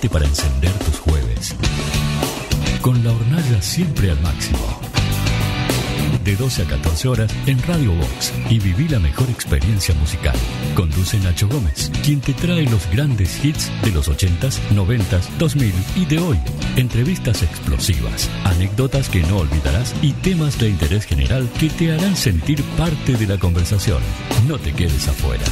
Prepárate para encender tus jueves con la hornalla siempre al máximo. De 12 a 14 horas en Radio Box y viví la mejor experiencia musical. Conduce Nacho Gómez, quien te trae los grandes hits de los 80s, 90s, 2000 y de hoy. Entrevistas explosivas, anécdotas que no olvidarás y temas de interés general que te harán sentir parte de la conversación. No te quedes afuera.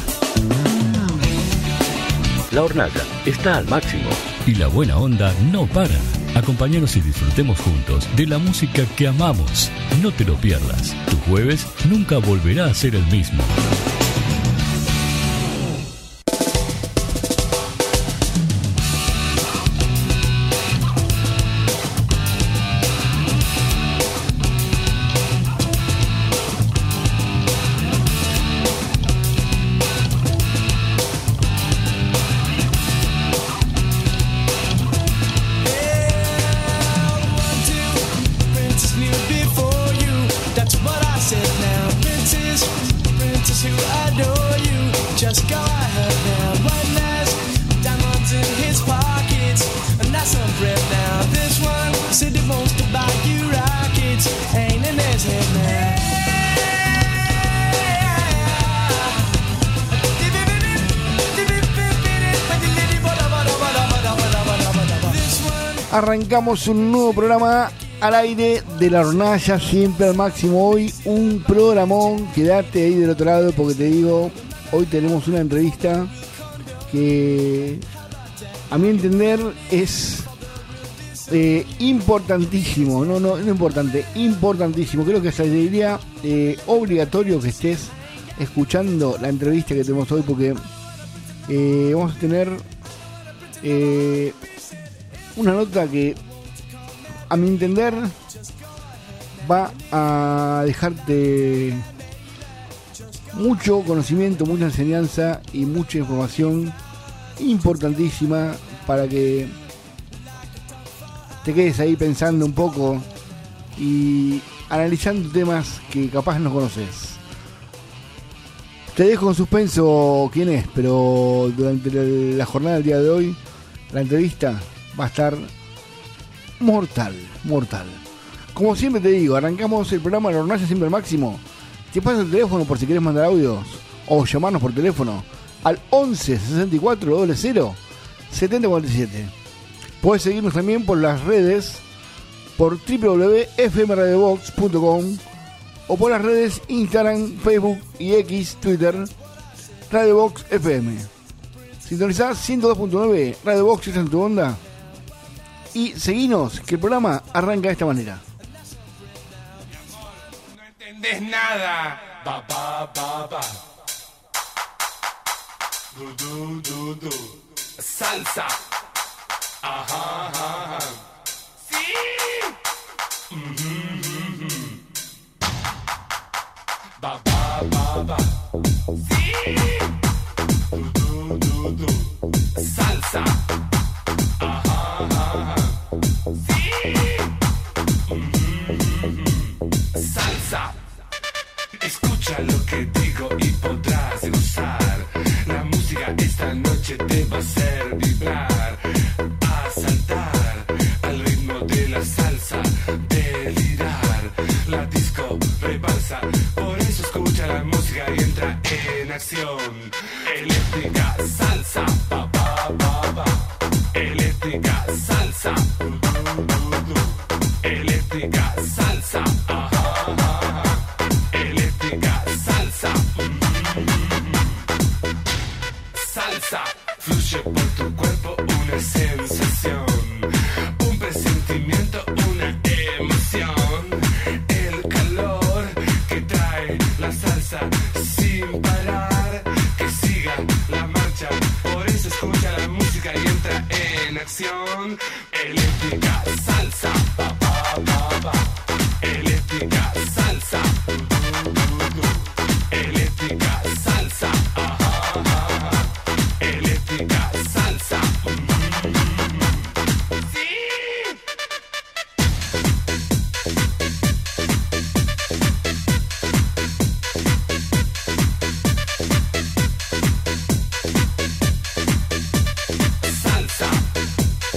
La hornalla está al máximo y la buena onda no para. Acompáñanos y disfrutemos juntos de la música que amamos. No te lo pierdas. Tu jueves nunca volverá a ser el mismo. Arrancamos un nuevo programa al aire de la hornalla, siempre al máximo. Hoy un programón, quedate ahí del otro lado porque te digo, hoy tenemos una entrevista que a mi entender es importantísimo, no importante, importantísimo. Creo que hasta diría obligatorio que estés escuchando la entrevista que tenemos hoy porque vamos a tener una nota que a mi entender va a dejarte mucho conocimiento, mucha enseñanza y mucha información importantísima para que te quedes ahí pensando un poco y analizando temas que capaz no conoces. Te dejo en suspenso quién es, pero durante la jornada del día de hoy la entrevista va a estar mortal. Como siempre te digo, arrancamos el programa de la hornalla siempre al máximo. Te paso el teléfono por si querés mandar audios o llamarnos por teléfono al 11 64 00 7047. Podés seguirnos también por las redes, por www.fmradiobox.com o por las redes Instagram, Facebook y X, Twitter, Radio Box FM. Sintonizás 102.9, Radio Box está en tu onda. Y seguinos, que el programa arranca de esta manera. No entendés nada. Ba, ba, ba, ba. Du, du, du, du. Salsa. Ajá, ajá, ajá. Sí. Ba, ba, ba, ba. Sí. Du, du, du. Salsa. Salsa. Escucha lo que digo y podrás gozar. La música esta noche te va a hacer vibrar, a saltar al ritmo de la salsa, delirar. La disco rebalsa, por eso escucha la música y entra en acción. Eléctrica salsa, ba ba ba ba. Eléctrica salsa, eléctrica salsa, eléctrica salsa, salsa, fluye por tu cuerpo una sensación, un presentimiento, una emoción, el calor que trae la salsa sin parar, que siga la marcha, por eso escucha la música y entra en acción. Eléctrica salsa, ba ba ba ba. Eléctrica salsa, eléctrica salsa, eléctrica salsa. Sí. Salsa.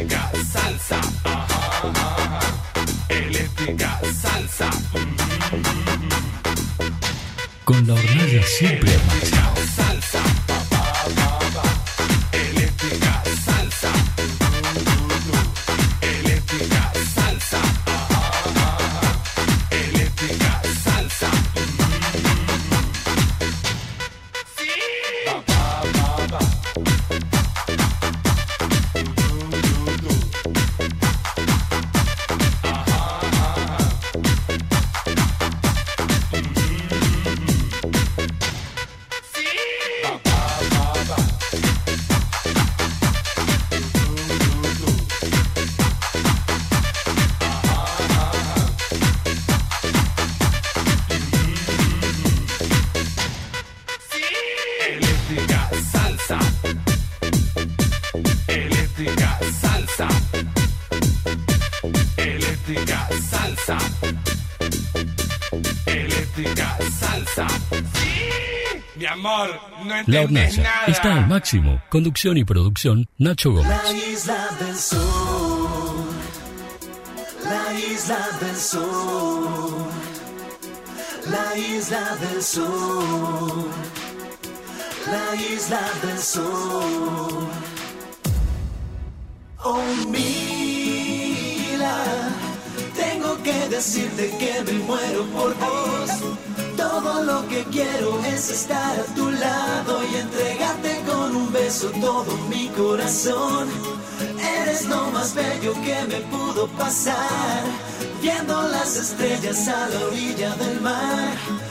eléctrica salsa, eléctrica salsa. Con la hornalla siempre al máximo. Salsa, eléctrica salsa, eléctrica salsa, eléctrica salsa. Eléctrica salsa, eléctrica salsa, eléctrica salsa, eléctrica salsa. Sí, mi amor, no La entendés hornalla nada. está al máximo. Conducción y producción, Nacho Gómez. La isla del sol, la isla del sol, la isla del sol, la isla del sol. Oh, Mila, tengo que decirte que me muero por vos. Todo lo que quiero es estar a tu lado y entregarte con un beso todo mi corazón. Eres lo más bello que me pudo pasar, viendo las estrellas a la orilla del mar,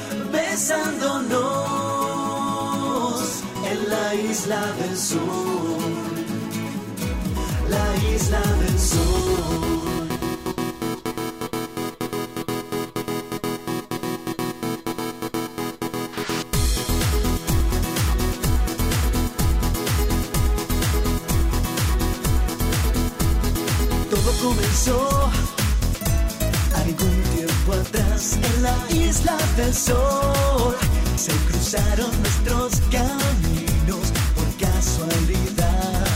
besándonos en la isla del sol, la isla del sol. Todo comenzó algún tiempo atrás en la isla del sol. Se cruzaron nuestros caminos por casualidad.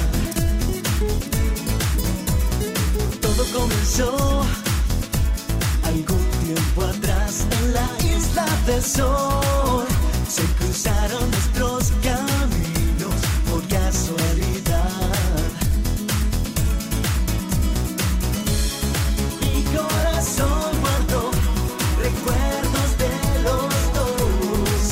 Todo comenzó algún tiempo atrás en la isla del sol. Se cruzaron nuestros caminos por casualidad. Mi corazón guardó recuerdos de los dos,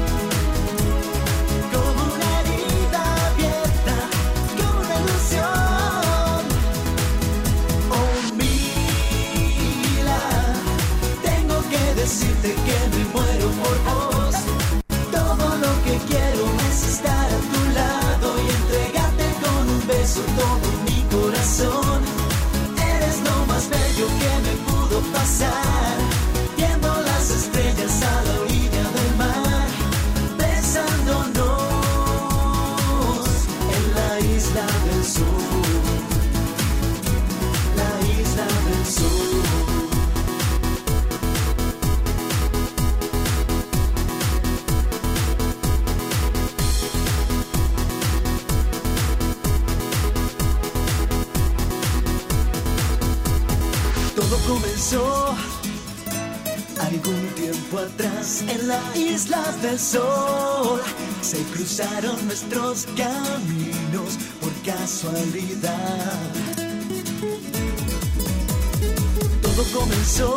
como una herida abierta, como una ilusión. Oh, Mila, tengo que decirte que me muero por vos. Todo lo que quiero es estar a tu lado y entregarte con un beso todo mi corazón. Eres lo más bello que me pudo pasar, viendo las estrellas a la orilla del mar, besándonos en la isla del sol, la isla del sol. Todo comenzó algún tiempo atrás en la isla del sol. Se cruzaron nuestros caminos por casualidad. Todo comenzó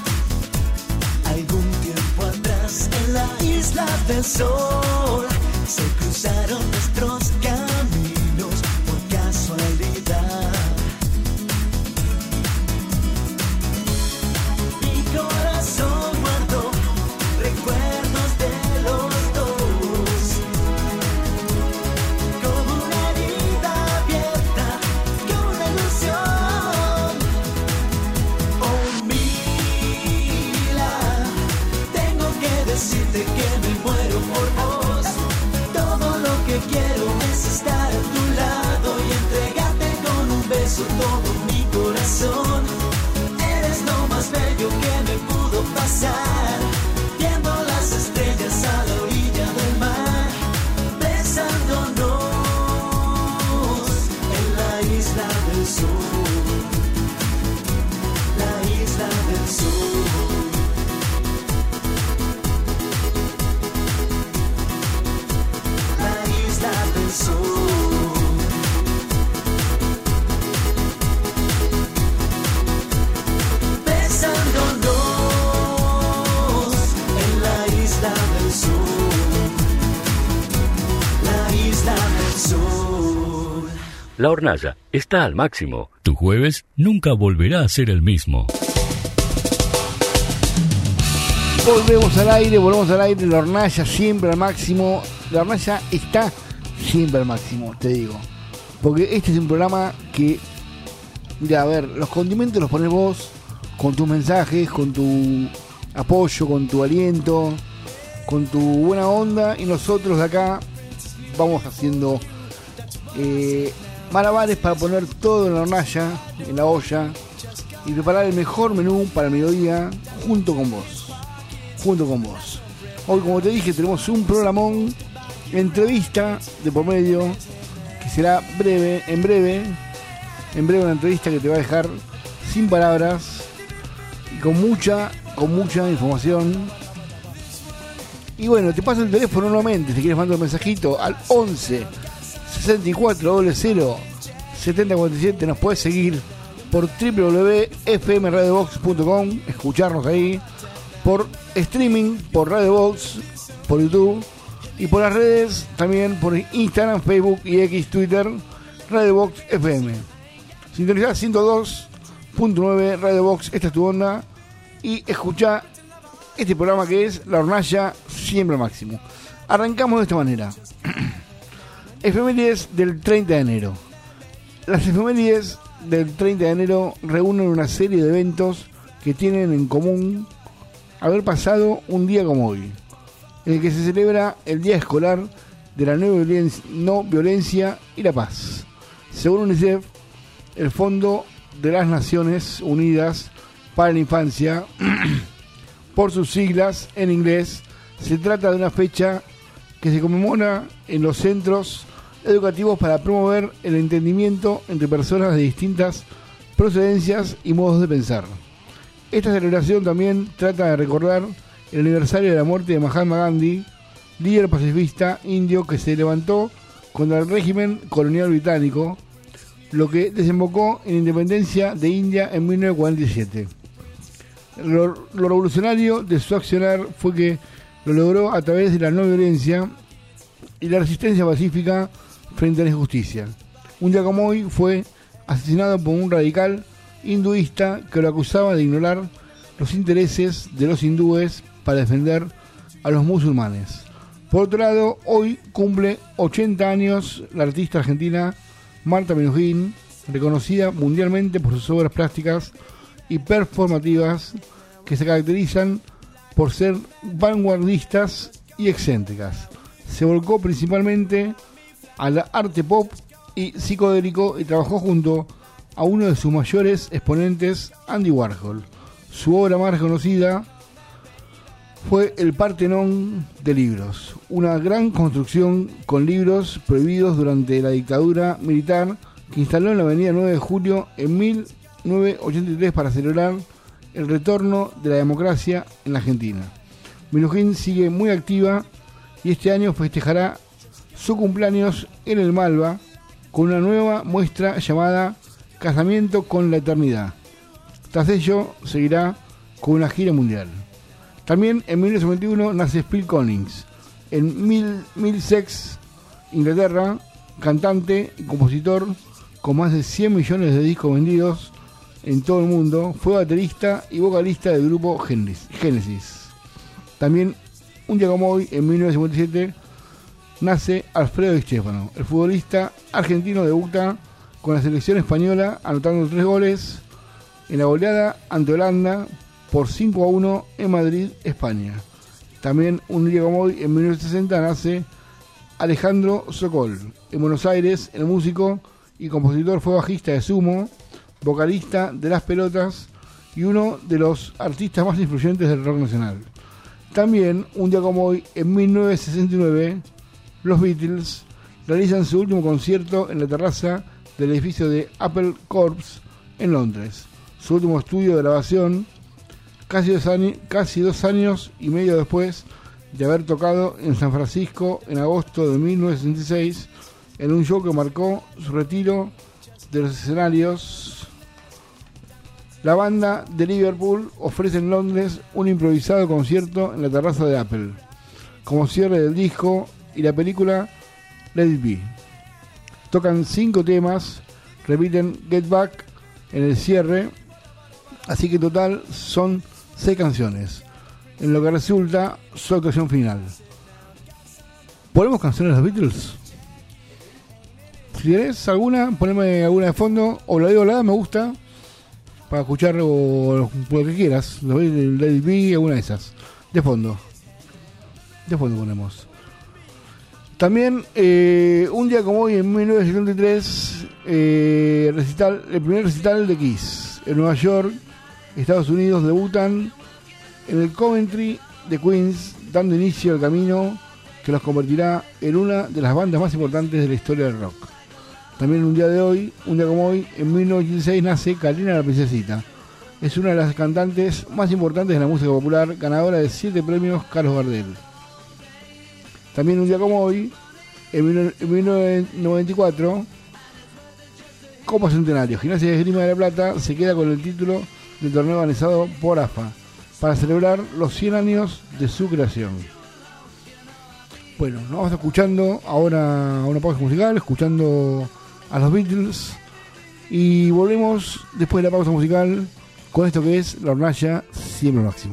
algún tiempo atrás en la isla del sol. Se cruzaron nuestros caminos por casualidad. Mi corazón guardó recuerdos de los dos, como una herida abierta, como una ilusión. Oh, Mila, tengo que decirte que me muero por vos. Todo lo que quiero es estar a tu lado y entregarte con un beso todo mi corazón. Eres lo más bello que me pudo pasar, viendo las estrellas a la orilla del mar, besándonos en la isla del sol. La hornalla está al máximo. Tu jueves nunca volverá a ser el mismo. Volvemos al aire, la hornalla siempre al máximo. La hornalla está siempre al máximo, te digo. Porque este es un programa que, mira, a ver, los condimentos los pones vos, con tus mensajes, con tu apoyo, con tu aliento, con tu buena onda, y nosotros de acá vamos haciendo malabares para poner todo en la hornalla, en la olla, y preparar el mejor menú para el mediodía junto con vos. Hoy, como te dije, tenemos un programón, entrevista de por medio, que será en breve una entrevista que te va a dejar sin palabras y con mucha información. Y bueno, te paso el teléfono nuevamente si quieres mandar un mensajito al 11 64 00 7047. Nos puedes seguir por www.fmradiobox.com, escucharnos ahí, por streaming, por Radio Box, por YouTube, y por las redes también, por Instagram, Facebook y X, Twitter, Radio Box FM. Sintonizá 102.9 Radio Box, esta es tu onda, y escuchá este programa que es La Hornalla siempre al máximo. Arrancamos de esta manera. Efemérides del 30 de enero. Las efemérides del 30 de enero reúnen una serie de eventos que tienen en común haber pasado un día como hoy, en el que se celebra el Día Escolar de la No Violencia y la Paz. Según UNICEF, el Fondo de las Naciones Unidas para la Infancia, por sus siglas en inglés, se trata de una fecha que se conmemora en los centros educativos para promover el entendimiento entre personas de distintas procedencias y modos de pensar. Esta celebración también trata de recordar el aniversario de la muerte de Mahatma Gandhi, líder pacifista indio que se levantó contra el régimen colonial británico, lo que desembocó en la independencia de India en 1947. Lo revolucionario de su accionar fue que lo logró a través de la no violencia y la resistencia pacífica frente a la injusticia. Un día como hoy fue asesinado por un radical hinduista que lo acusaba de ignorar los intereses de los hindúes para defender a los musulmanes. Por otro lado, hoy cumple 80 años la artista argentina Marta Minujín, reconocida mundialmente por sus obras plásticas y performativas que se caracterizan por ser vanguardistas y excéntricas. Se volcó principalmente a la arte pop y psicodélico y trabajó junto a uno de sus mayores exponentes, Andy Warhol. Su obra más reconocida fue el Partenón de libros, una gran construcción con libros prohibidos durante la dictadura militar que instaló en la avenida 9 de Julio en 1983 para celebrar el retorno de la democracia en la Argentina. Minujín sigue muy activa y este año festejará su cumpleaños en el Malva con una nueva muestra llamada Casamiento con la Eternidad. Tras ello seguirá con una gira mundial. También en 1991 nace Phil Collins en Middlesex, Inglaterra, cantante y compositor con más de 100 millones de discos vendidos en todo el mundo. Fue baterista y vocalista del grupo Genesis. También un día como hoy, en 1957, nace Alfredo Di Stéfano. El futbolista argentino debuta con la selección española anotando 3 goles en la goleada ante Holanda por 5-1 en Madrid, España. También un día como hoy, en 1960, nace Alejandro Sokol. En Buenos Aires, el músico y compositor fue bajista de Sumo, vocalista de Las Pelotas y uno de los artistas más influyentes del rock nacional. También, un día como hoy, en 1969, los Beatles realizan su último concierto en la terraza del edificio de Apple Corps en Londres. Su último estudio de grabación, casi 2 años y medio después de haber tocado en San Francisco en agosto de 1966, en un show que marcó su retiro de los escenarios. La banda de Liverpool ofrece en Londres un improvisado concierto en la terraza de Apple, como cierre del disco y la película Let It Be. Tocan 5 temas, repiten Get Back en el cierre, así que en total son 6 canciones, en lo que resulta su actuación final. ¿Ponemos canciones de los Beatles? Si querés alguna, poneme alguna de fondo, o la digo la me gusta, para escuchar o lo que quieras, el Lady B, alguna de esas, de fondo ponemos. También, un día como hoy, en 1973, el primer recital de Kiss, en Nueva York, Estados Unidos, debutan en el Coventry de Queens, dando inicio al camino que los convertirá en una de las bandas más importantes de la historia del rock. También un día como hoy, en 1986, nace Karina la Princesita. Es una de las cantantes más importantes de la música popular, ganadora de 7 premios Carlos Gardel. También un día como hoy, en 1994, Copa Centenario, Gimnasia de Esgrima de la Plata se queda con el título del torneo organizado por AFA para celebrar los 100 años de su creación. Bueno, nos vamos escuchando ahora una pausa musical, escuchando a los Beatles, y volvemos después de la pausa musical con esto que es La Hornalla Siempre al Máximo.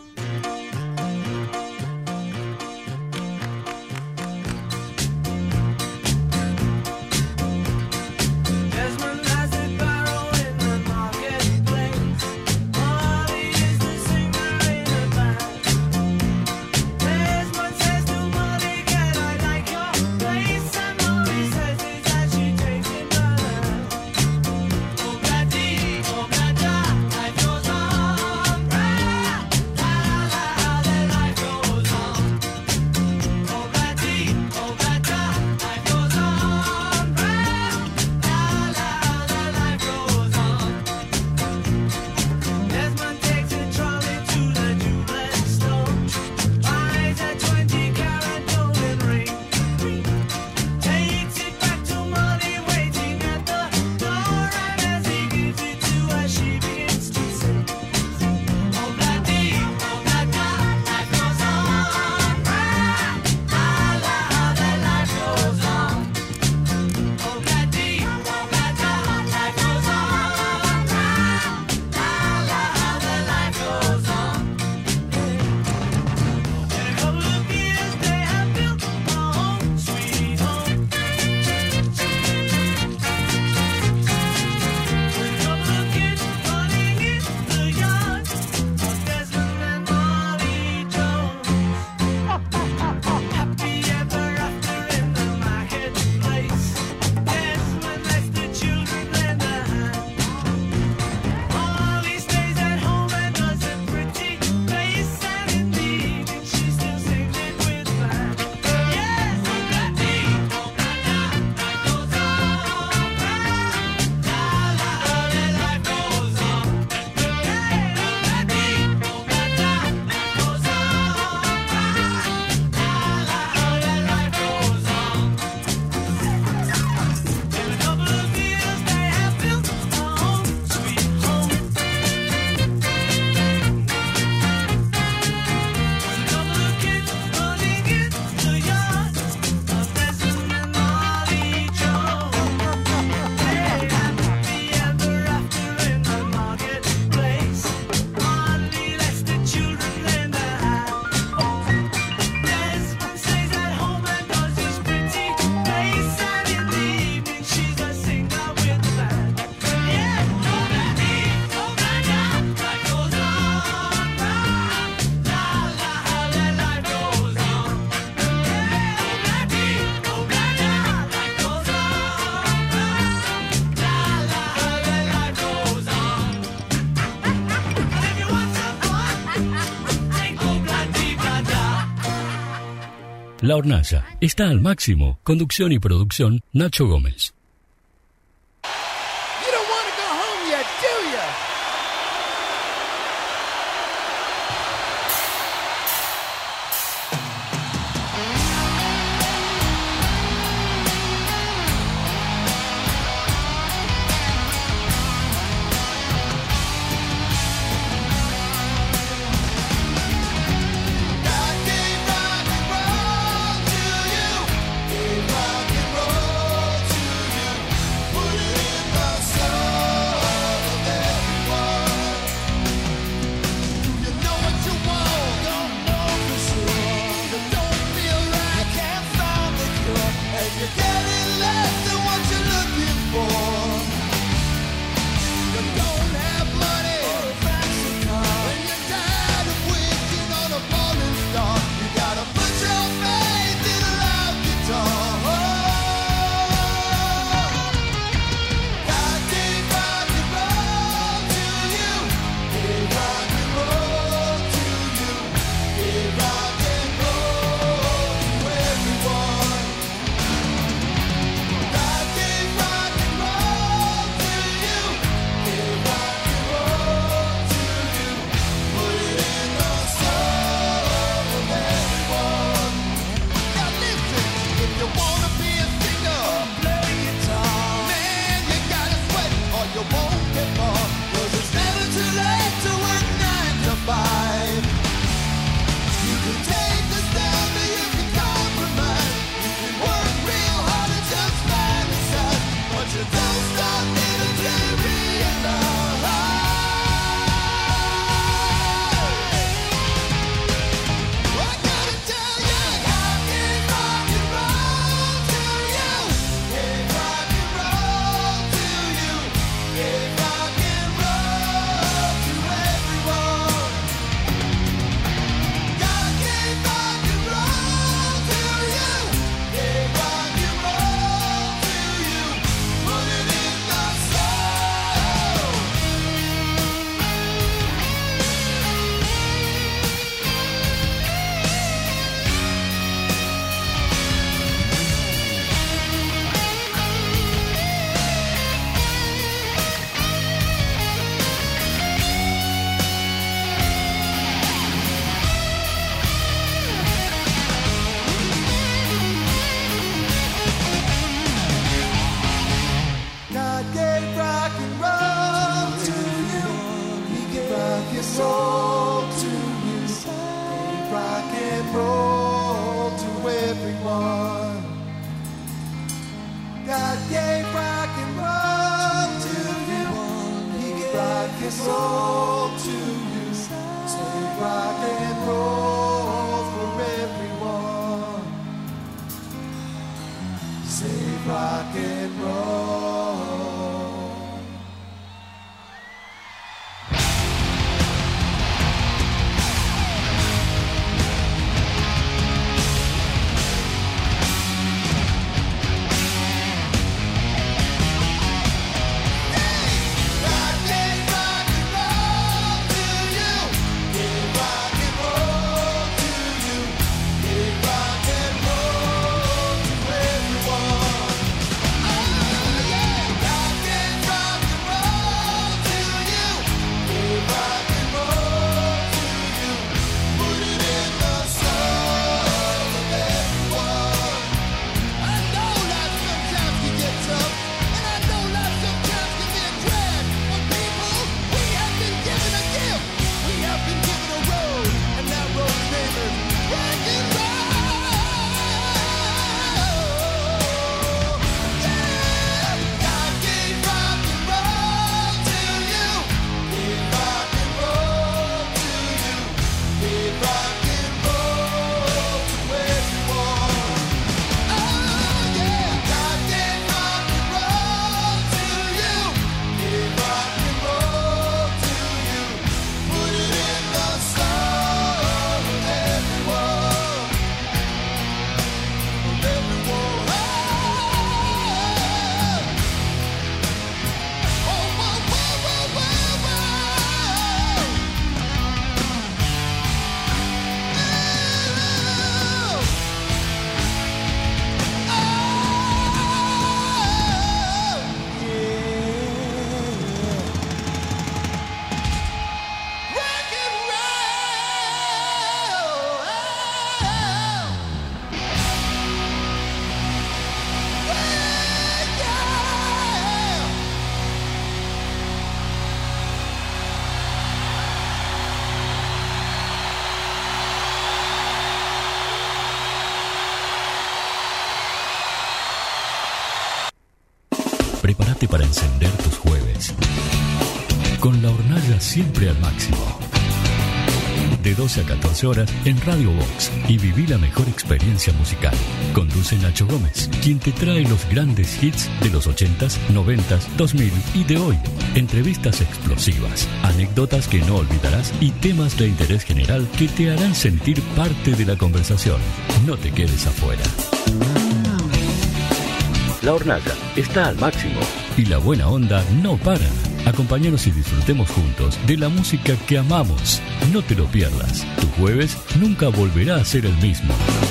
La Hornalla está al máximo. Conducción y producción, Nacho Gómez. Rock and roll to pay for. 'Cause it's never too late to work 9 to 5. You can take the stand or you can compromise. You can work real hard and just fantasize, but you don't stop living till you realize. I gotta tell you, I can't rock and roll to you. Can't rock and roll to you. Can't rock and roll to everyone. God can't rock and roll to you. Can't rock and roll to you. Put it in the soul. God gave rock and roll to you. He gave rock and roll to you. Gave rock and roll to everyone. God gave rock and roll to you. He gave rock and roll to you. Save rock and roll for everyone. Save rock and roll. God gave rock and roll to you. Gave rock and roll to you. Gave rock and roll to everyone. Oh yeah, God gave rock and roll to you. Gave rock and roll to you. Put it in the soul of everyone. I know life sometimes can get tough, and I know life sometimes can be a drag. But people, we have been given a gift. We have been given a road, and that road's name is rock and roll. Yeah, God gave rock and roll to you. Gave rock and roll to you. Gave rock and roll to everyone. Oh yeah, God gave rock and roll to you. Gave rock and roll to you. Put it in the soul of everyone. Of everyone. Oh, whoa, whoa, whoa, whoa, rock and roll. Prepárate para encender tus jueves. Con la hornalla siempre al máximo. De 12 a 14 horas en Radio Box y viví la mejor experiencia musical. Conduce Nacho Gómez, quien te trae los grandes hits de los 80s, 90s, 2000 y de hoy. Entrevistas explosivas, anécdotas que no olvidarás y temas de interés general que te harán sentir parte de la conversación. No te quedes afuera. La hornalla está al máximo y la buena onda no para. Acompáñanos y disfrutemos juntos de la música que amamos. No te lo pierdas. Tu jueves nunca volverá a ser el mismo.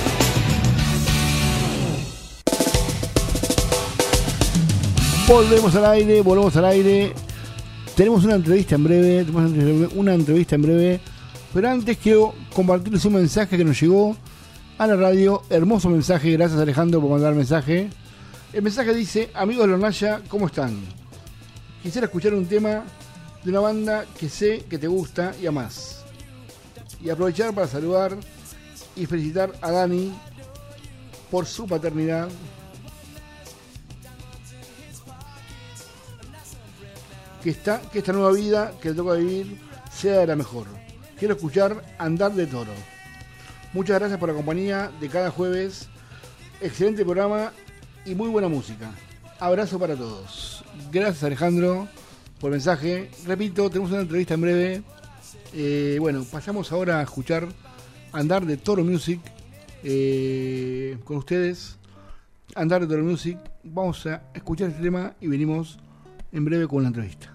Volvemos al aire. Tenemos una entrevista en breve, pero antes quiero compartirles un mensaje que nos llegó a la radio. Hermoso mensaje, gracias Alejandro por mandar el mensaje. El mensaje dice: amigos de la hornalla, ¿cómo están? Quisiera escuchar un tema de una banda que sé que te gusta y amás. Y aprovechar para saludar y felicitar a Dani por su paternidad. Que esta nueva vida que le toca vivir sea de la mejor. Quiero escuchar Andar de Toro. Muchas gracias por la compañía de cada jueves. Excelente programa y muy buena música. Abrazo para todos. Gracias, Alejandro, por el mensaje. Repito, tenemos una entrevista en breve. Bueno, pasamos ahora a escuchar Andar de Toro Music con ustedes. Andar de Toro Music. Vamos a escuchar este tema y venimos en breve con la entrevista.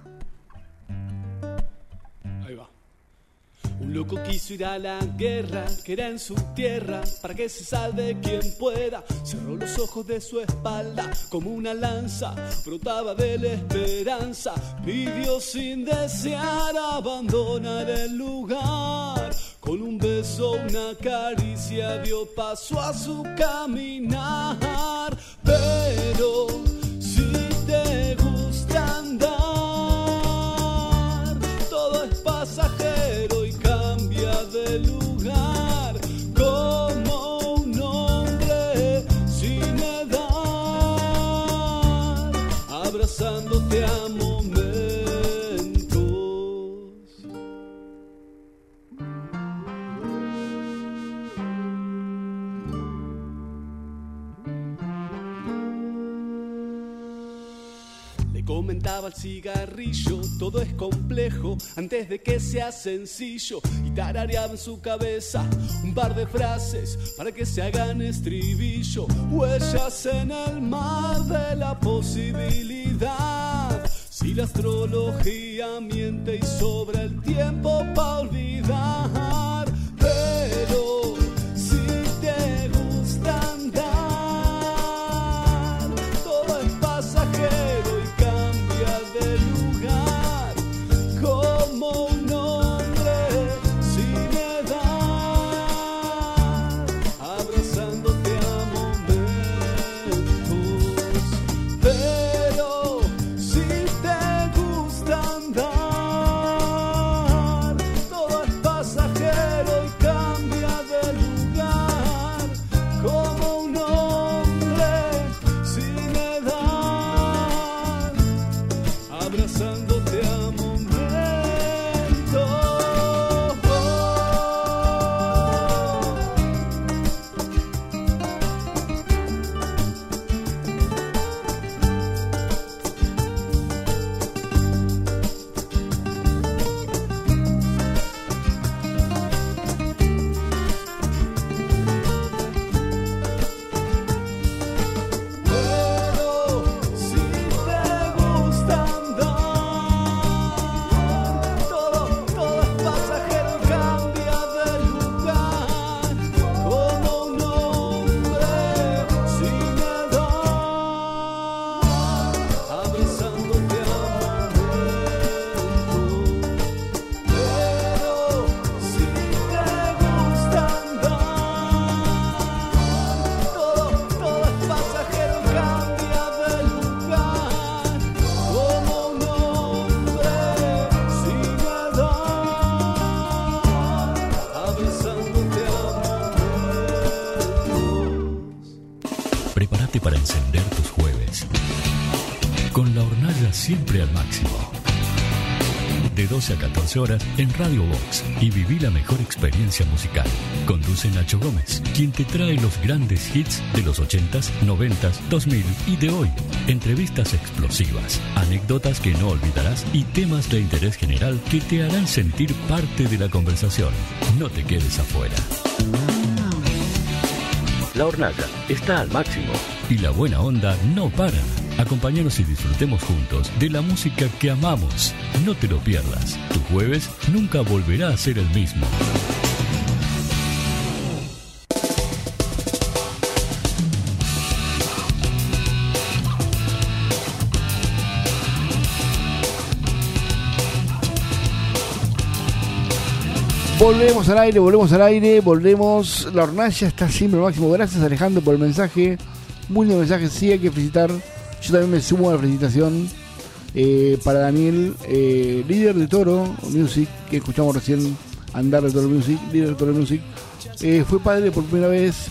Ahí va. Un loco quiso ir a la guerra, que era en su tierra, para que se salve quien pueda. Cerró los ojos de su espalda, como una lanza, brotaba de la esperanza. Pidió sin desear abandonar el lugar. Con un beso, una caricia, dio paso a su caminar. Pero si te gusta andar, todo es pasajero y cambia de lugar, como un hombre sin edad, abrazándote a momentos. Comentaba el cigarrillo, todo es complejo antes de que sea sencillo. Y tarareaba en su cabeza un par de frases para que se hagan estribillo. Huellas en el mar de la posibilidad. Si la astrología miente y sobra el tiempo para olvidar. Pero si te gusta andar, todo es pasajero y cambia de lugar, como un hombre sin edad, abrazándote a momentos. Pero si te gusta andar, todo es pasajero y cambia de lugar, como un hombre sin edad, abrazándote a momentos. Pero si te gusta andar, todo es pasajero y cambia de lugar, como un hombre sin edad, abrazándote a momentos. Pero si te gusta andar, todo es pasajero y cambia de lugar, como un hombre sin edad, abrazándote a momentos. Prepárate para encender tus jueves con la hornalla siempre al máximo. De 12 a 14 horas en Radio Box y viví la mejor experiencia musical. Conduce Nacho Gómez, quien te trae los grandes hits de los 80s, 90s, 2000 y de hoy. Entrevistas explosivas, anécdotas que no olvidarás y temas de interés general que te harán sentir parte de la conversación. No te quedes afuera. La hornalla está al máximo y la buena onda no para. Acompáñanos y disfrutemos juntos de la música que amamos. No te lo pierdas. Tu jueves nunca volverá a ser el mismo. Volvemos al aire. La hornalla está siempre al máximo. Gracias, Alejandro, por el mensaje. Muy buen mensaje. Sí, hay que felicitar. Yo también me sumo a la felicitación. Para Daniel, líder de Toro Music, que escuchamos recién, Andar de Toro Music, líder de Toro Music, fue padre por primera vez,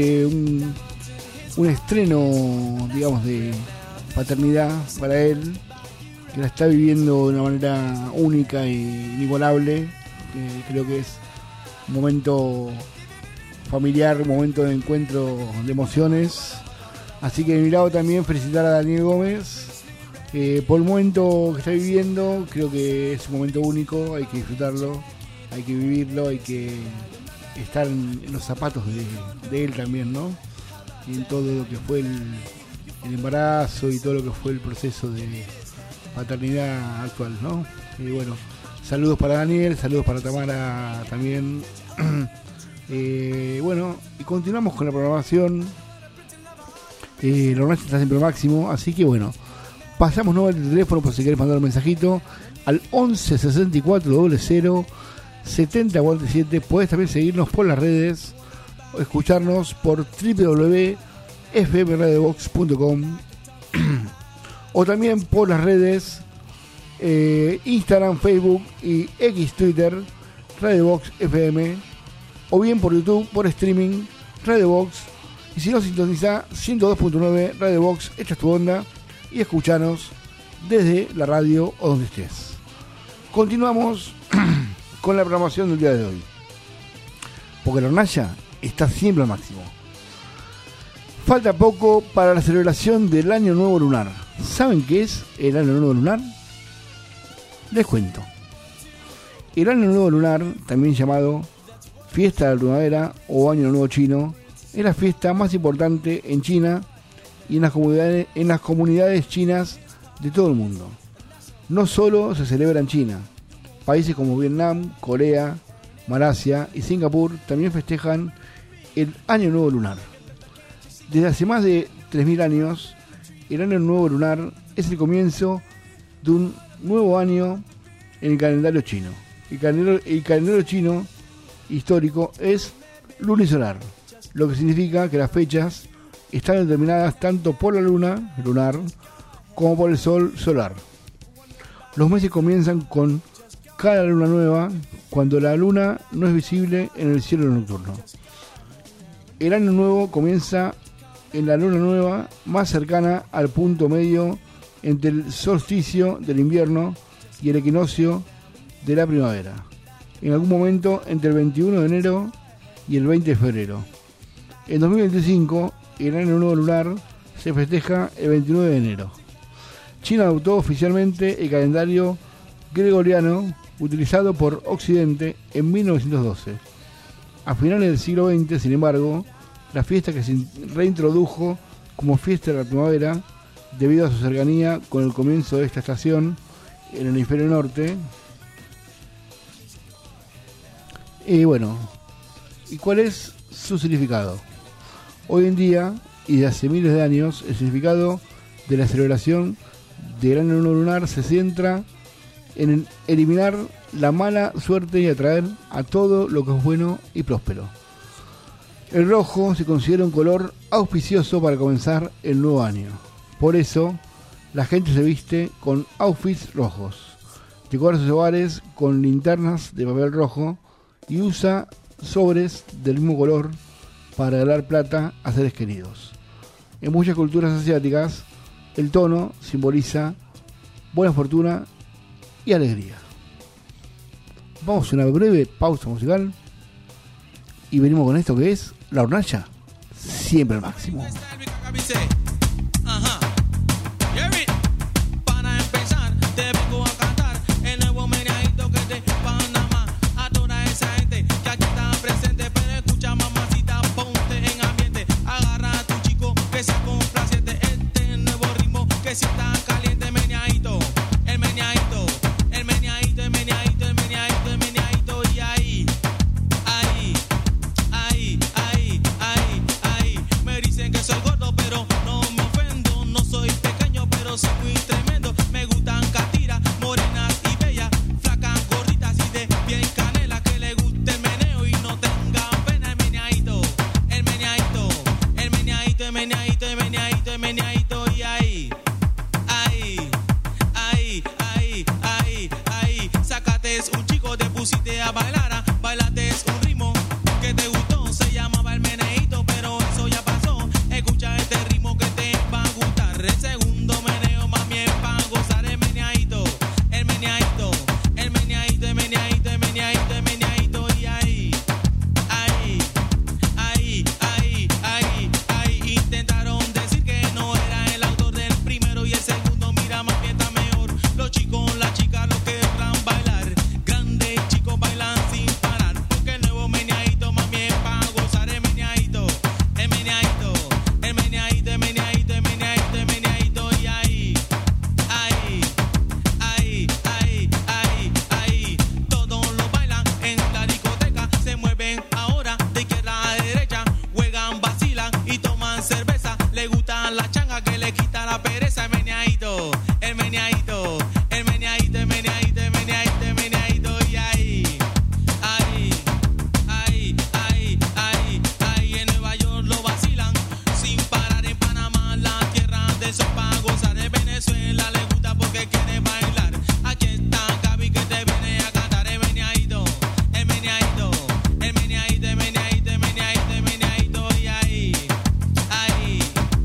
un estreno, digamos, de paternidad para él, que la está viviendo de una manera única e inigualable. Creo que es un momento familiar, un momento de encuentro de emociones. Así que de mi lado también felicitar a Daniel Gómez por el momento que está viviendo. Creo que es un momento único, hay que disfrutarlo, hay que vivirlo, hay que estar en los zapatos de él también, ¿no? Y en todo lo que fue el embarazo y todo lo que fue el proceso de paternidad actual, ¿no? Y bueno, saludos para Daniel, saludos para Tamara también. Bueno, y continuamos con la programación. Lo nuestro está siempre máximo, así que bueno, pasamos nuevo el teléfono por si querés mandar un mensajito al 11 64 00 70 47. Podés también seguirnos por las redes o escucharnos por www.fmradiobox.com o también por las redes Instagram, Facebook y X Twitter, Radio Box FM, o bien por YouTube, por streaming, Radio Box. Y si no, sintoniza 102.9 Radio Box, echa tu onda y escuchanos desde la radio o donde estés. Continuamos con la programación del día de hoy, porque la hornalla está siempre al máximo. Falta poco para la celebración del Año Nuevo Lunar. ¿Saben qué es el Año Nuevo Lunar? Les cuento. El Año Nuevo Lunar, también llamado Fiesta de la Primavera o Año Nuevo Chino, es la fiesta más importante en China y en las comunidades chinas de todo el mundo. No solo se celebra en China, países como Vietnam, Corea, Malasia y Singapur también festejan el Año Nuevo Lunar. Desde hace más de 3.000 años, el Año Nuevo Lunar es el comienzo de un nuevo año en el calendario chino. El calendario chino histórico es lunisolar, lo que significa que las fechas están determinadas tanto por la luna lunar como por el sol solar. Los meses comienzan con cada luna nueva, cuando la luna no es visible en el cielo nocturno. El año nuevo comienza en la luna nueva más cercana al punto medio entre el solsticio del invierno y el equinoccio de la primavera, en algún momento entre el 21 de enero y el 20 de febrero. En 2025, el Año Nuevo Lunar se festeja el 29 de enero. China adoptó oficialmente el calendario gregoriano utilizado por Occidente en 1912. A finales del siglo XX, sin embargo, la fiesta que se reintrodujo como fiesta de la primavera, debido a su cercanía con el comienzo de esta estación en el hemisferio norte. Y bueno, ¿y cuál es su significado? Hoy en día, y de hace miles de años, el significado de la celebración del Año Nuevo Lunar se centra en eliminar la mala suerte y atraer a todo lo que es bueno y próspero. El rojo se considera un color auspicioso para comenzar el nuevo año. Por eso, la gente se viste con outfits rojos, decora sus hogares con linternas de papel rojo y usa sobres del mismo color para regalar plata a seres queridos. En muchas culturas asiáticas, el tono simboliza buena fortuna y alegría. Vamos a una breve pausa musical y venimos con esto que es la hornalla siempre al máximo. Para empezar, te vengo a cantar el nuevo meneadito que de Panamá. A toda esa gente que aquí está presente, pero escucha mamacita, ponte en ambiente. Agarra a tu chico que sea complaciente. Este nuevo ritmo que si está caliente, meneadito, el meneadito, el meneadito, el meneadito, el meneadito, el meneadito. Y ahí, ahí, ahí, ahí, ahí, ahí. Me dicen que soy gordo, pero no me ofendo. No soy pequeño, pero soy muy tremendo. Me gustan catiras pusiste a bailar, bailaste es un ritmo que te gustó, se llamaba el meneíto, pero eso ya pasó. Escucha este ritmo que te va a gustar. El segundo meneo, mami, es pa' gozar. El meneadito, el meneadito, el meneadito, el meneadito, el meneadito, el meneadito. Y ahí, ahí, ahí, ahí, ahí, ahí. Intentaron decir que no era el autor del primero y el segundo. Mira, más bien está mejor. Los chicos, las chicas, los que querrán bailar. Grandes chicos bailan sin parar. Porque el nuevo meneadito, mami, es pa' gozar. El meneadito, el meneadito, el meneadito, el meneadito, el meneadito, el meneadito. Y ahí, ahí, ahí, ahí, ahí, ahí. Todos lo bailan en la discoteca. Se mueven ahora de izquierda a derecha. Juegan, vacilan y toman cerveza. Le gustan las changas que le quita la pereza. El meneadito, el meneadito, el meneadito, el meneadito, el meneadito, el meneadito. Y ahí, ahí, ahí, ahí, ahí, ahí. En Nueva York lo vacilan sin parar. En Panamá, la tierra de sol pa' gozar. En Venezuela le gusta porque quiere bailar. Aquí está Gaby que te viene a cantar. El meneadito, el meneadito, el meneadito, el meneadito, el meneadito, el meneadito. Y ahí, ahí,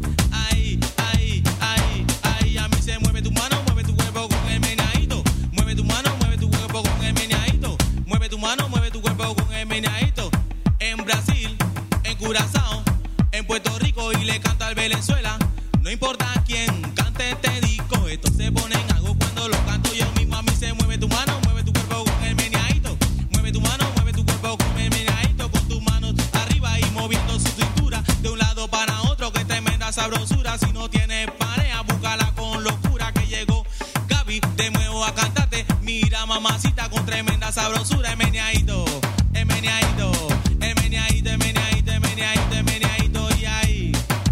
ahí, ahí, ahí, ahí. A mí se mueve tu mano, mueve tu cuerpo con el meneadito. Mueve tu mano, mueve tu cuerpo con el meneadito. Mueve tu mano, mueve tu cuerpo con el meneadito. En Brasil, en Curazao, en Puerto Rico y le canta al Venezuela. No importa quién cante este disco, esto se pone en algo cuando lo canto yo mismo. A mí se mueve tu mano, mueve tu cuerpo con el meneadito. Mueve tu mano, mueve tu cuerpo con el meneadito. Con tus manos arriba y moviendo su cintura de un lado para otro, que tremenda sabrosura. Si no tienes pareja, búscala con locura. Que llegó Gaby de nuevo a cantarte. Mira, mamacita, con tremenda sabrosura. El meneadito, el meneadito, el meneadito, el meneadito, el meneadito, el meneadito. Y ahí,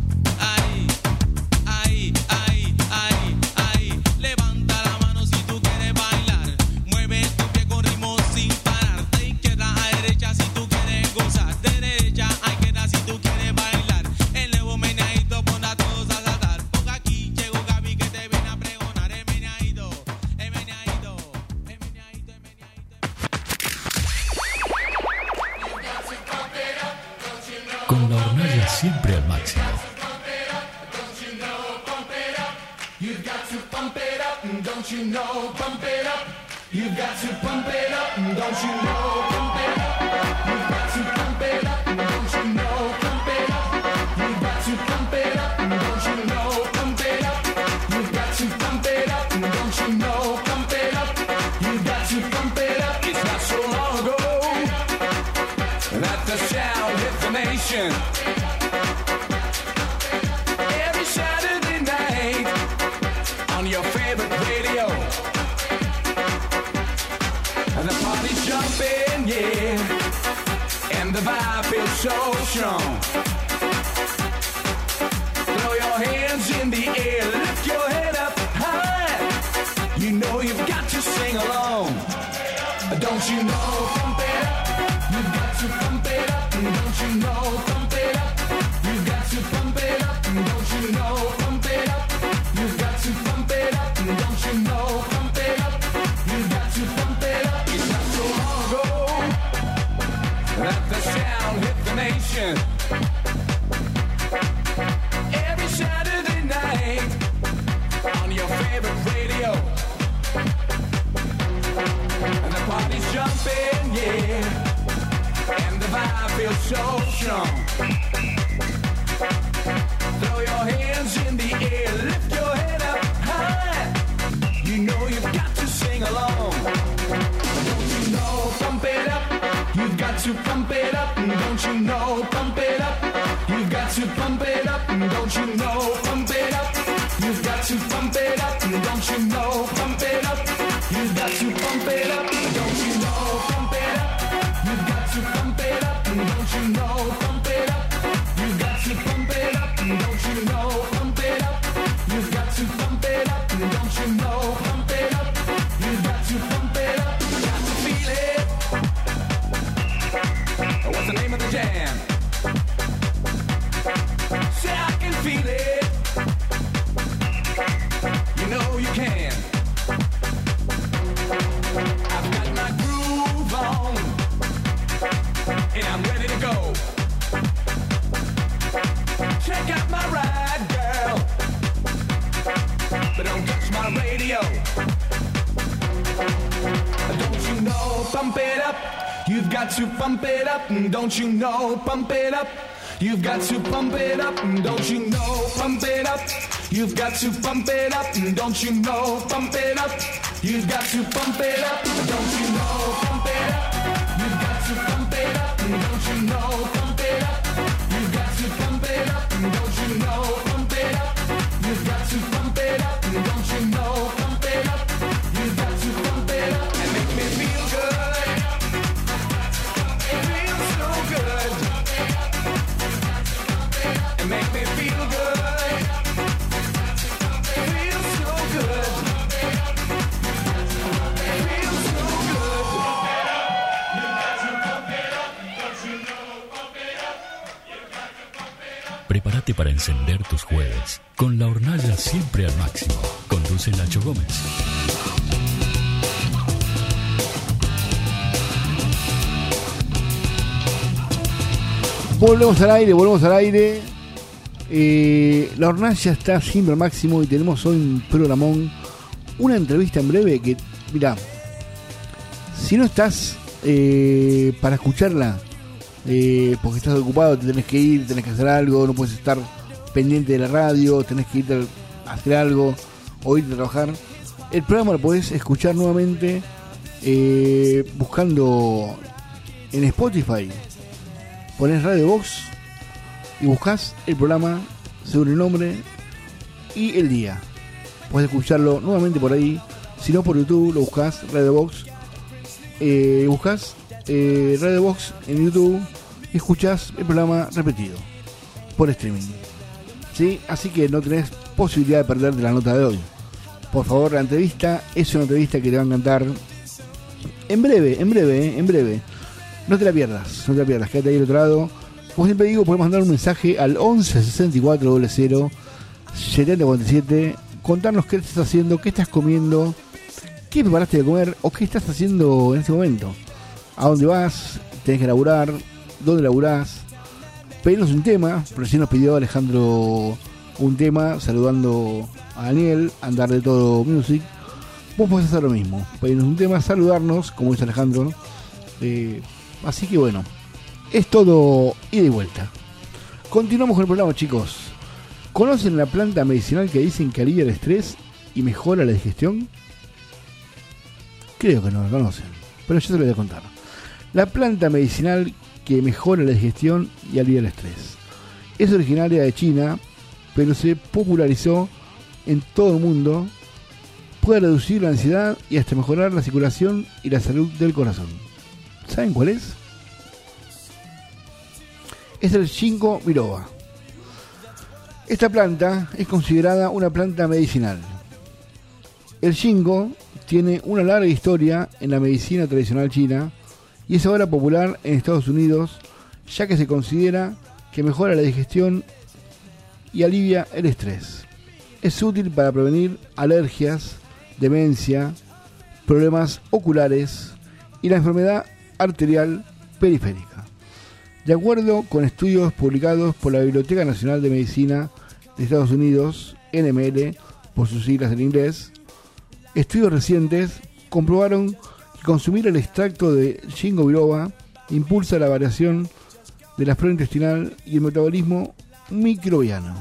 ahí, ahí, ahí, ahí, ahí. Levanta la mano si tú quieres bailar. Mueve tu pie con ritmo sin parar. De izquierda a derecha si tú quieres gozar. De derecha a izquierda si tú quieres bailar. El nuevo meneadito pone a todos a saltar. Porque aquí llegó Gaby que te viene a pregonar. El meneadito, el meneadito, el meneadito, el meneadito. Con la hornalla siempre al máximo. You've got to pump it up, don't you know? Pump it up. You've got to pump it up, don't you know? Pump it up. You've got to pump it up, don't you know? Pump it up. You've got to pump it up, don't you know? Pump it up. You've got to pump it up, don't you know? Pump it up. You've got to pump it up. It's not so long ago that the sound hit the nation. Every Saturday night on your favorite radio, and the party's jumping, yeah, and the vibe feels so strong. Throw your hands in the air, lift your head up high. You know you've got to sing along. Don't you know? Pump it up. You've got to pump it up. Don't you know? Pump it up. You've got to pump it up. Don't you know? Pump it up. You've got to pump it up. Don't you know? Pump it up. You've got to pump it up. It's not so long ago that the sound hit the nation. Every Saturday night on your favorite radio, and the party's jumping, yeah, and the vibe feels so strong. Throw your hands in the air, lift your head up high. You know you've got to sing along. Don't you know? Pump it up. You've got to pump it up. Don't you know? Pump it up. You've got to pump it up. Don't you know? Pump it up. You've got to pump it up. Don't you know? Pump it up. You've got to pump it up. Don't you know? Pump it up. You've got to pump it up. Don't you know? Pump it up. You've got to pump it up. Don't you know? Pump it up. You've got to pump it up. Don't you know? Pump it up. You've got to pump it up. Got to feel it. What's the name of the jam? pump it up. You've got to pump it up, don't you know? Pump it up. You've got to pump it up, don't you know? Pump it up. You've got to pump it up, don't you know? Pump it up. You've got to pump it up, don't you know? Pump it up. You've got to pump it up, don't you know? Pump it up. You've got to pump it up, don't you know? Pump it up. You've got to pump it up, don't you know? Pump it up. You've got to pump it up and make me feel good. It feels so good. And make me feel good. It feels so good. It feels so good. Prepárate para encender tus jueves con la hornalla siempre al máximo. Conduce Nacho Gómez. Volvemos al aire. La hornalla está siempre al máximo y tenemos hoy un programón, una entrevista en breve que, mirá, si no estás para escucharla, porque estás ocupado, te tenés que ir, tenés que hacer algo, no puedes estar pendiente de la radio, tenés que irte a hacer algo o irte a trabajar, el programa lo podés escuchar nuevamente buscando en Spotify. Ponés Radio Box y buscás el programa según el nombre y el día. Podés escucharlo nuevamente por ahí. Si no, por YouTube lo buscás Radio Box. Buscás Radio Box en YouTube y escuchás el programa repetido por streaming. ¿Sí? Así que no tenés posibilidad de perderte la nota de hoy. Por favor, la entrevista es una entrevista que te va a encantar. En breve. No te la pierdas, quédate ahí al otro lado. Como siempre digo, podés mandar un mensaje al 11 64 00 7047. Contarnos qué estás haciendo, qué estás comiendo, qué preparaste de comer o qué estás haciendo en este momento. ¿A dónde vas? ¿Tenés que laburar? ¿Dónde laburás? Pedimos un tema. Recién nos pidió Alejandro un tema saludando a Daniel, Andar de Todo Music. Vos podés hacer lo mismo. Pedirnos un tema, saludarnos, como dice Alejandro. Así que bueno, es todo ida y vuelta. Continuamos con el programa, chicos. ¿Conocen la planta medicinal que dicen que alivia el estrés y mejora la digestión? Creo que no la conocen, pero yo te lo voy a contar. La planta medicinal que mejora la digestión y alivia el estrés es originaria de China, pero se popularizó en todo el mundo. Puede reducir la ansiedad y hasta mejorar la circulación y la salud del corazón. ¿Saben cuál es? Es el ginkgo biloba. Esta planta es considerada una planta medicinal. El ginkgo tiene una larga historia en la medicina tradicional china y es ahora popular en Estados Unidos, ya que se considera que mejora la digestión y alivia el estrés. Es útil para prevenir alergias, demencia, problemas oculares y la enfermedad arterial periférica. De acuerdo con estudios publicados por la Biblioteca Nacional de Medicina de Estados Unidos, NML, por sus siglas en inglés, estudios recientes comprobaron que consumir el extracto de ginkgo biloba impulsa la variación de la flora intestinal y el metabolismo microbiano.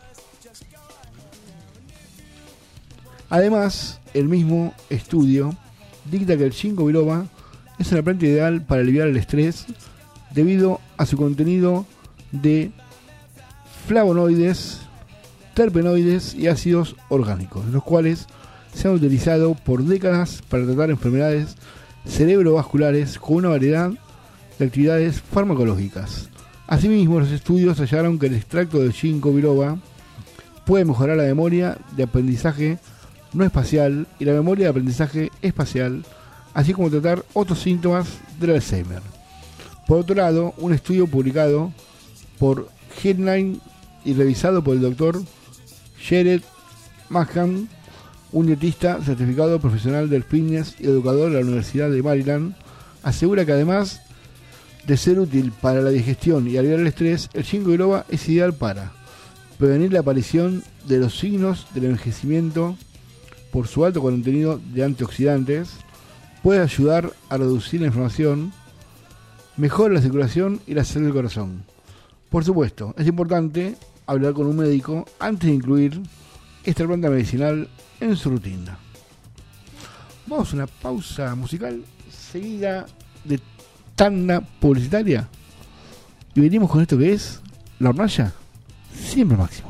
Además, el mismo estudio dicta que el ginkgo biloba es una planta ideal para aliviar el estrés debido a su contenido de flavonoides, terpenoides y ácidos orgánicos, los cuales se han utilizado por décadas para tratar enfermedades cerebrovasculares con una variedad de actividades farmacológicas. Asimismo, los estudios hallaron que el extracto de ginkgo biloba puede mejorar la memoria de aprendizaje no espacial y la memoria de aprendizaje espacial, así como tratar otros síntomas del Alzheimer. Por otro lado, un estudio publicado por Headline y revisado por el Dr. Jared McCann, un dietista certificado profesional del fitness y educador de la Universidad de Maryland, asegura que además de ser útil para la digestión y aliviar el estrés, el ginkgo biloba es ideal para prevenir la aparición de los signos del envejecimiento por su alto contenido de antioxidantes, puede ayudar a reducir la inflamación, mejora la circulación y la salud del corazón. Por supuesto, es importante hablar con un médico antes de incluir esta planta medicinal en su rutina. Vamos a una pausa musical seguida de tanda publicitaria y venimos con esto que es la hornalla siempre al máximo.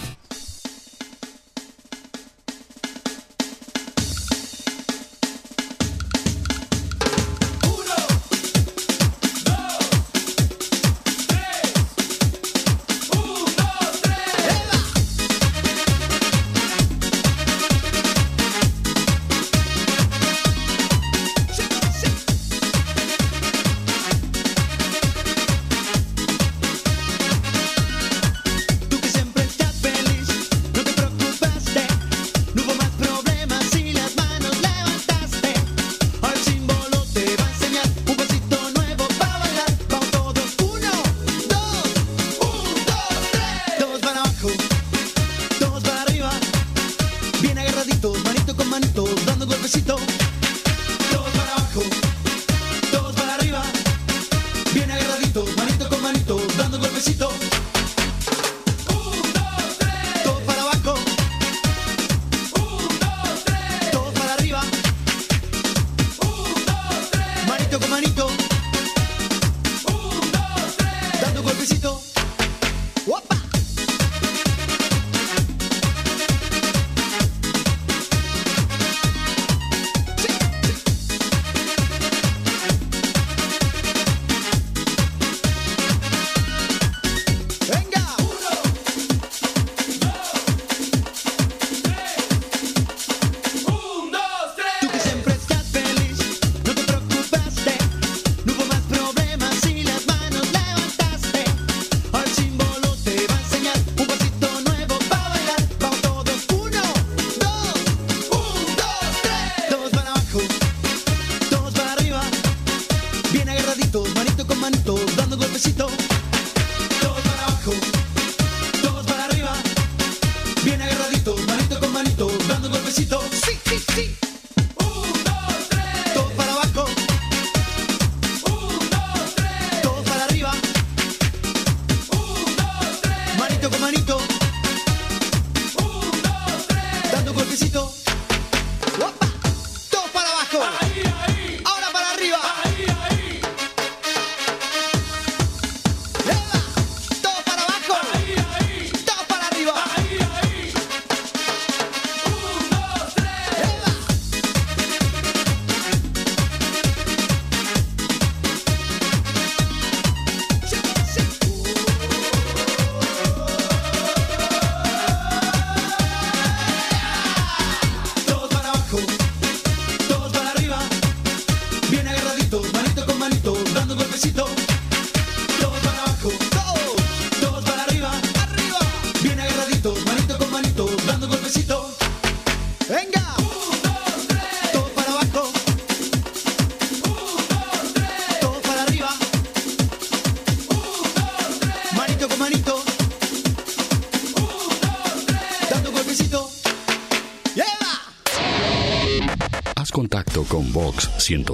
Contacto con Vox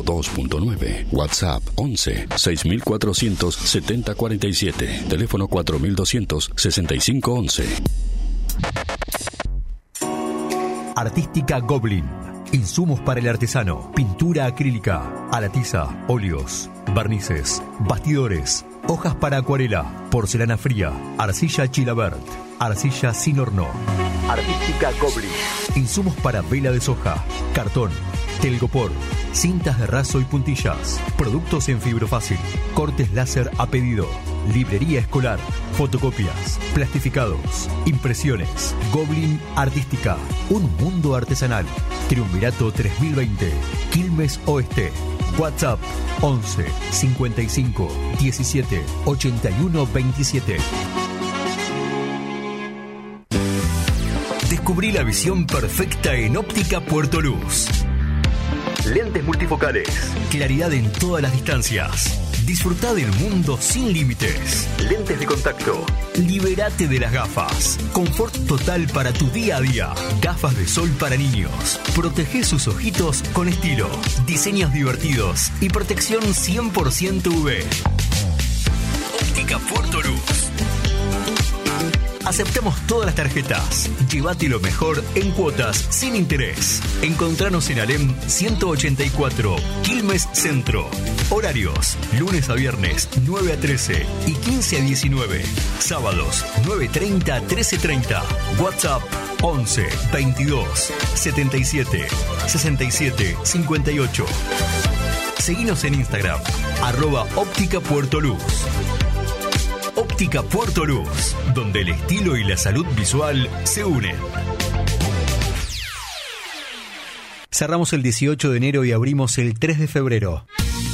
102.9, WhatsApp 11 6400 7047, teléfono 4200 6511. Artística Goblin. Insumos para el artesano, pintura acrílica, a la tiza, óleos, barnices, bastidores, hojas para acuarela, porcelana fría, arcilla Chilabert, arcilla sin horno. Artística Goblin. Insumos para vela de soja, cartón, telgopor, cintas de raso y puntillas, productos en fibrofácil, cortes láser a pedido, librería escolar, fotocopias, plastificados, impresiones. Goblin Artística, un mundo artesanal. Triunvirato 3020, Quilmes Oeste. WhatsApp 11 55 17 81 27. Descubrí la visión perfecta en Óptica Puerto Luz. Lentes multifocales, claridad en todas las distancias, Disfrutá del mundo sin límites. Lentes de contacto. Libérate de las gafas. Confort total para tu día a día. Gafas de sol para niños. Protege sus ojitos con estilo. Diseños divertidos y protección 100% UV. Óptica Puerto Luz. Aceptamos todas las tarjetas. Llévate lo mejor en cuotas sin interés. Encontranos en Alem 184, Quilmes Centro. Horarios: lunes a viernes 9 a 13 y 15 a 19. Sábados 9:30 a 13:30. WhatsApp 11 22 77 67 58. Seguinos en Instagram @Óptica Puerto Luz. Óptica Puerto Luz, donde el estilo y la salud visual se unen. Cerramos el 18 de enero y abrimos el 3 de febrero.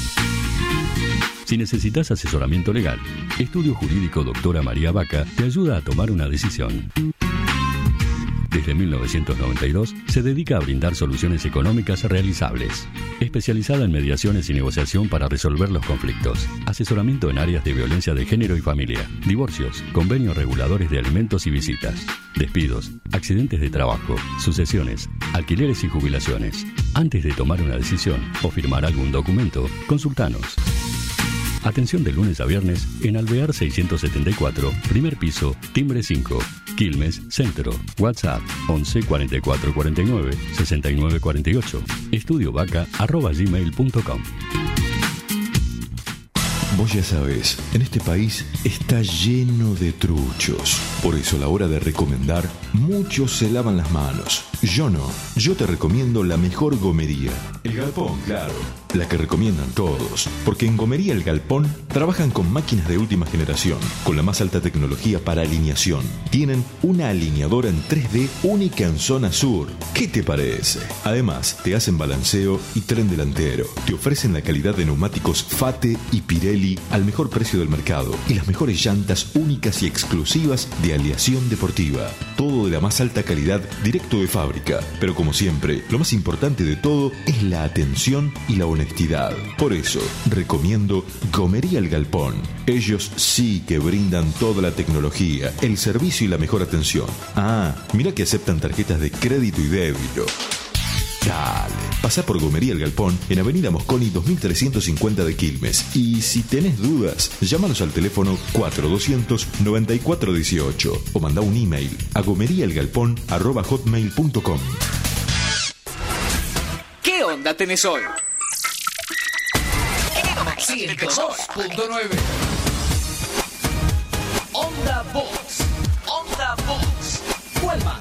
Si necesitas asesoramiento legal, Estudio Jurídico Doctora María Vaca te ayuda a tomar una decisión. Desde 1992 se dedica a brindar soluciones económicas realizables. Especializada en mediaciones y negociación para resolver los conflictos. Asesoramiento en áreas de violencia de género y familia. Divorcios, convenios reguladores de alimentos y visitas. Despidos, accidentes de trabajo, sucesiones, alquileres y jubilaciones. Antes de tomar una decisión o firmar algún documento, consultanos. Atención de lunes a viernes en Alvear 674, primer piso, timbre 5, Quilmes Centro. WhatsApp 11 44 49 69 48. estudiovaca@gmail.com. Vos ya sabés, en este país está lleno de truchos. Por eso a la hora de recomendar, muchos se lavan las manos. Yo no. Yo te recomiendo la mejor gomería. El Galpón, claro. La que recomiendan todos. Porque en Gomería El Galpón trabajan con máquinas de última generación, con la más alta tecnología para alineación. Tienen una alineadora en 3D única en zona sur. ¿Qué te parece? Además, te hacen balanceo y tren delantero. Te ofrecen la calidad de neumáticos Fate y Pirelli al mejor precio del mercado y las mejores llantas únicas y exclusivas de aleación deportiva. Todo de la más alta calidad directo de fábrica. Pero como siempre, lo más importante de todo es la atención y la honestidad. Por eso, recomiendo Gomería El Galpón. Ellos sí que brindan toda la tecnología, el servicio y la mejor atención. Ah, mira que aceptan tarjetas de crédito y débito. Dale, pasá por Gomería El Galpón en Avenida Mosconi 2350 de Quilmes. Y si tenés dudas, llámanos al teléfono 4200-9418 o mandá un email a gomeriaelgalpón@hotmail.com. ¿Qué onda tenés hoy? 102.9 Onda Box. Onda Box. ¿Cuál más?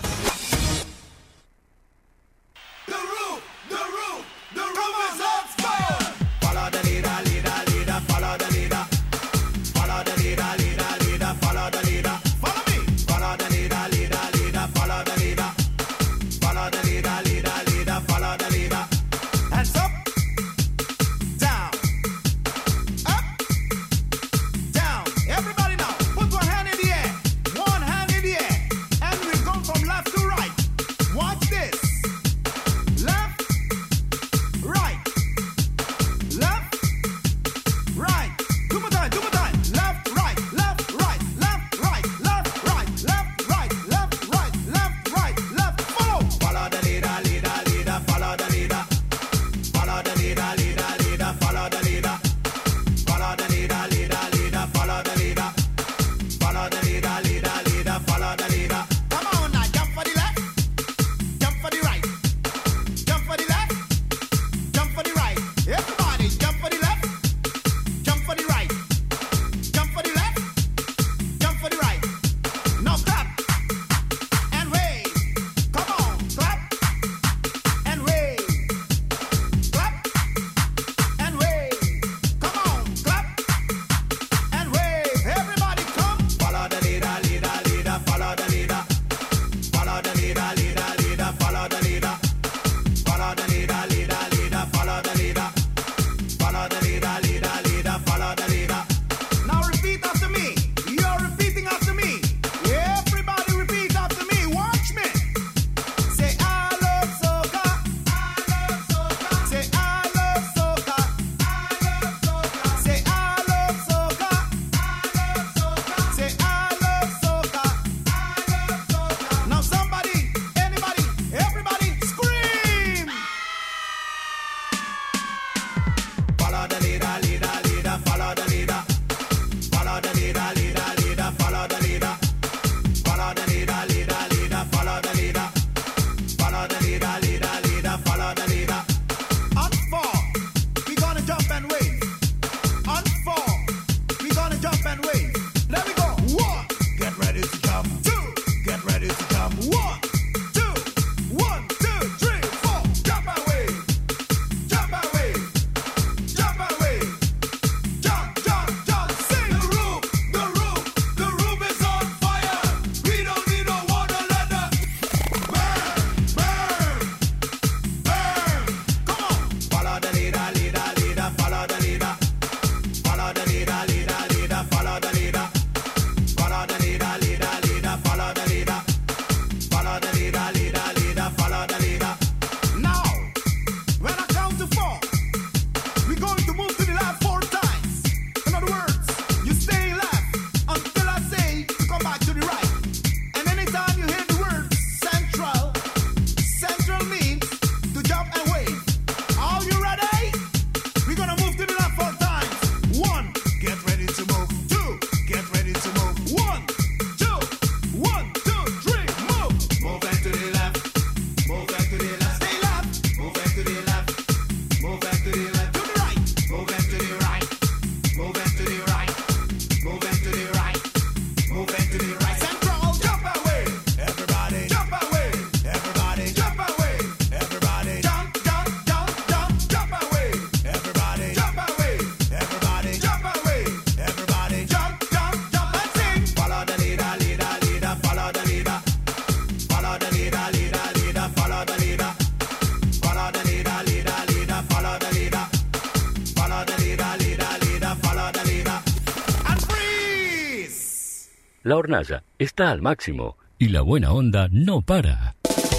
La hornalla está al máximo y la buena onda no para.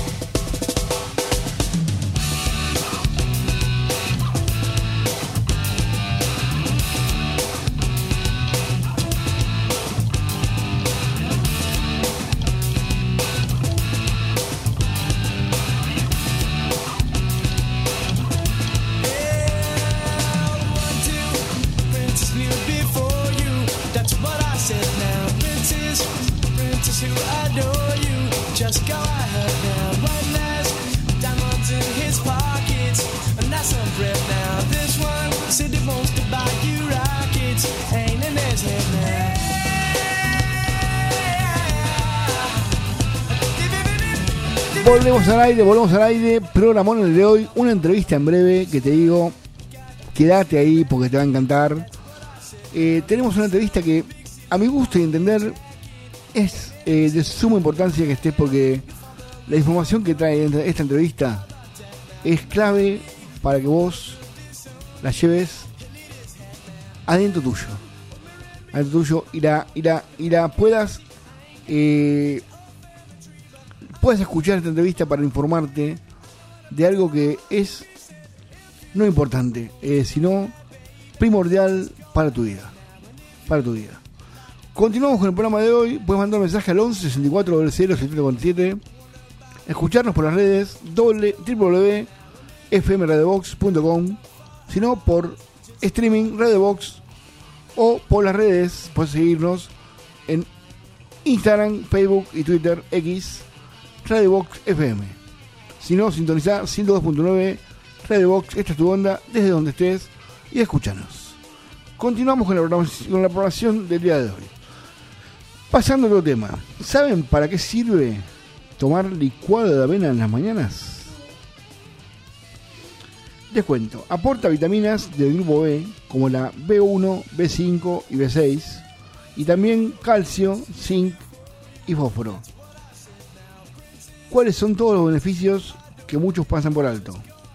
Volvemos al aire, programón el de hoy, una entrevista en breve que te digo, quédate ahí porque te va a encantar. Tenemos una entrevista que a mi gusto y entender es de suma importancia que estés, porque la información que trae esta entrevista es clave para que vos la lleves adentro tuyo y la puedas escuchar esta entrevista para informarte de algo que es no importante, sino primordial para tu vida. Continuamos con el programa de hoy. Puedes mandar un mensaje al 11 64 00 747, escucharnos por las redes www.fmradiobox.com, sino por streaming Radiobox, o por las redes. Puedes seguirnos en Instagram, Facebook y Twitter, X, Radiobox FM. Si no, sintonizar 102.9 Radiobox. Esta es tu onda, desde donde estés, y escúchanos. Continuamos con la programación del día de hoy. Pasando a otro tema. ¿Saben para qué sirve tomar licuado de avena en las mañanas? Les cuento. Aporta vitaminas del grupo B, como la B1, B5 y B6, y también calcio, zinc y fósforo. ¿Cuáles son todos los beneficios que muchos pasan por alto?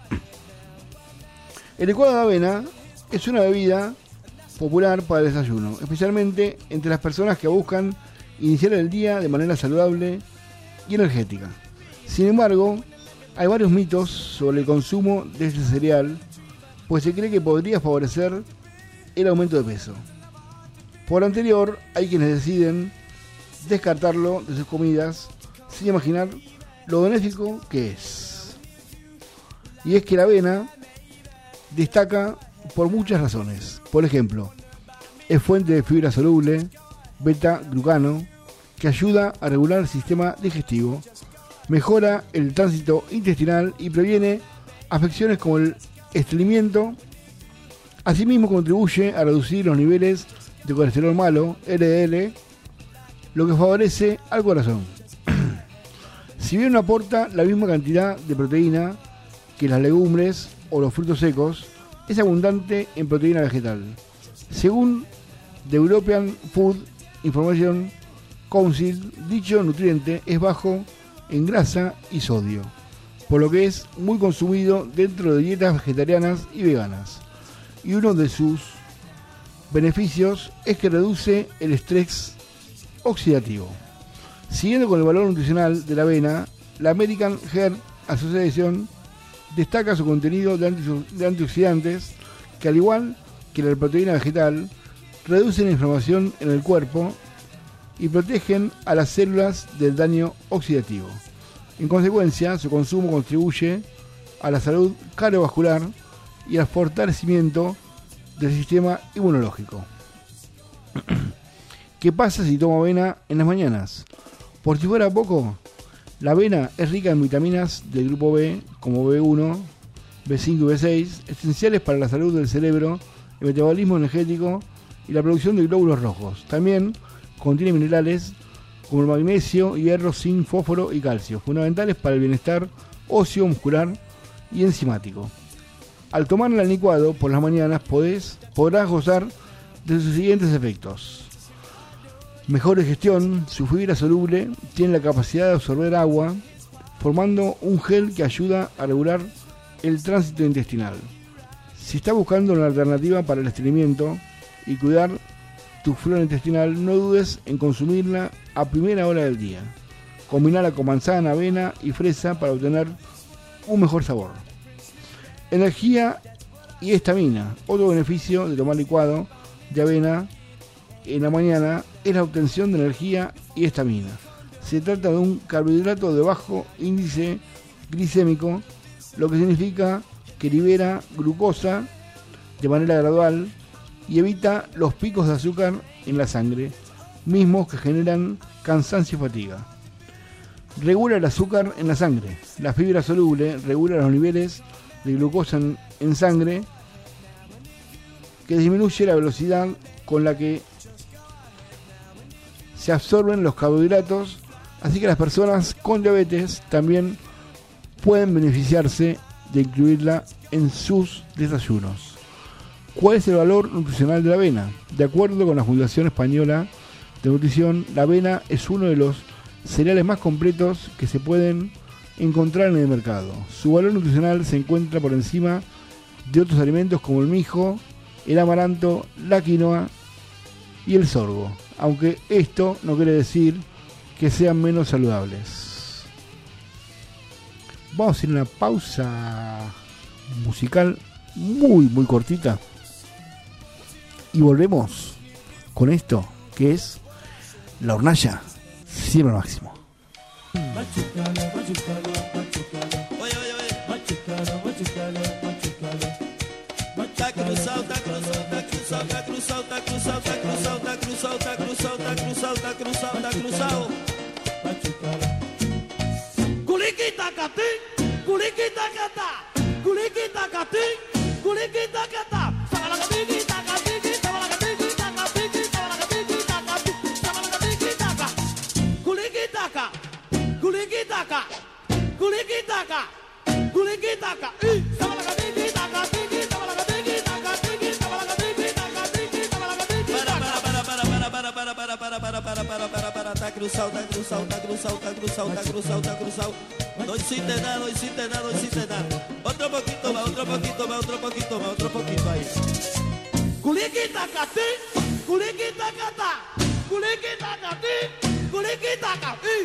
El licuado de avena es una bebida popular para el desayuno, especialmente entre las personas que buscan iniciar el día de manera saludable y energética. Sin embargo, hay varios mitos sobre el consumo de este cereal, pues se cree que podría favorecer el aumento de peso. Por lo anterior, hay quienes deciden descartarlo de sus comidas sin imaginar lo benéfico que es. Y es que la avena destaca por muchas razones. Por ejemplo, es fuente de fibra soluble, beta-glucano, que ayuda a regular el sistema digestivo, mejora el tránsito intestinal y previene afecciones como el estreñimiento. Asimismo, contribuye a reducir los niveles de colesterol malo, LDL, lo que favorece al corazón. Si bien no aporta la misma cantidad de proteína que las legumbres o los frutos secos, es abundante en proteína vegetal. Según The European Food Information Council, dicho nutriente es bajo en grasa y sodio, por lo que es muy consumido dentro de dietas vegetarianas y veganas. Y uno de sus beneficios es que reduce el estrés oxidativo. Siguiendo con el valor nutricional de la avena, la American Heart Association destaca su contenido de antioxidantes, que al igual que la proteína vegetal, reducen la inflamación en el cuerpo y protegen a las células del daño oxidativo. En consecuencia, su consumo contribuye a la salud cardiovascular y al fortalecimiento del sistema inmunológico. ¿Qué pasa si tomo avena en las mañanas? Por si fuera poco, la avena es rica en vitaminas del grupo B, como B1, B5 y B6, esenciales para la salud del cerebro, el metabolismo energético y la producción de glóbulos rojos. También contiene minerales como el magnesio, hierro, zinc, fósforo y calcio, fundamentales para el bienestar óseo, muscular y enzimático. Al tomarla en licuado por las mañanas podrás gozar de sus siguientes efectos. Mejor digestión. Su fibra soluble tiene la capacidad de absorber agua, formando un gel que ayuda a regular el tránsito intestinal. Si está buscando una alternativa para el estreñimiento y cuidar tu flora intestinal, no dudes en consumirla a primera hora del día. Combinala con manzana, avena y fresa para obtener un mejor sabor. Energía y estamina. Otro beneficio de tomar licuado de avena en la mañana es la obtención de energía y estamina. Se trata de un carbohidrato de bajo índice glicémico, lo que significa que libera glucosa de manera gradual y evita los picos de azúcar en la sangre, mismos que generan cansancio y fatiga. Regula el azúcar en la sangre. La fibra soluble regula los niveles de glucosa en sangre, que disminuye la velocidad con la que se absorben los carbohidratos, así que las personas con diabetes también pueden beneficiarse de incluirla en sus desayunos. ¿Cuál es el valor nutricional de la avena? De acuerdo con la Fundación Española de Nutrición, la avena es uno de los cereales más completos que se pueden encontrar en el mercado. Su valor nutricional se encuentra por encima de otros alimentos como el mijo, el amaranto, la quinoa y el sorgo, aunque esto no quiere decir que sean menos saludables. Vamos a ir a una pausa musical muy cortita y volvemos con esto que es La Hornalla, siempre al máximo. Tá cruzado. Dois sin nada. Otro poquito más ahí. Culiquita cati, culiquita cata, culiquita cati, culiquita cati.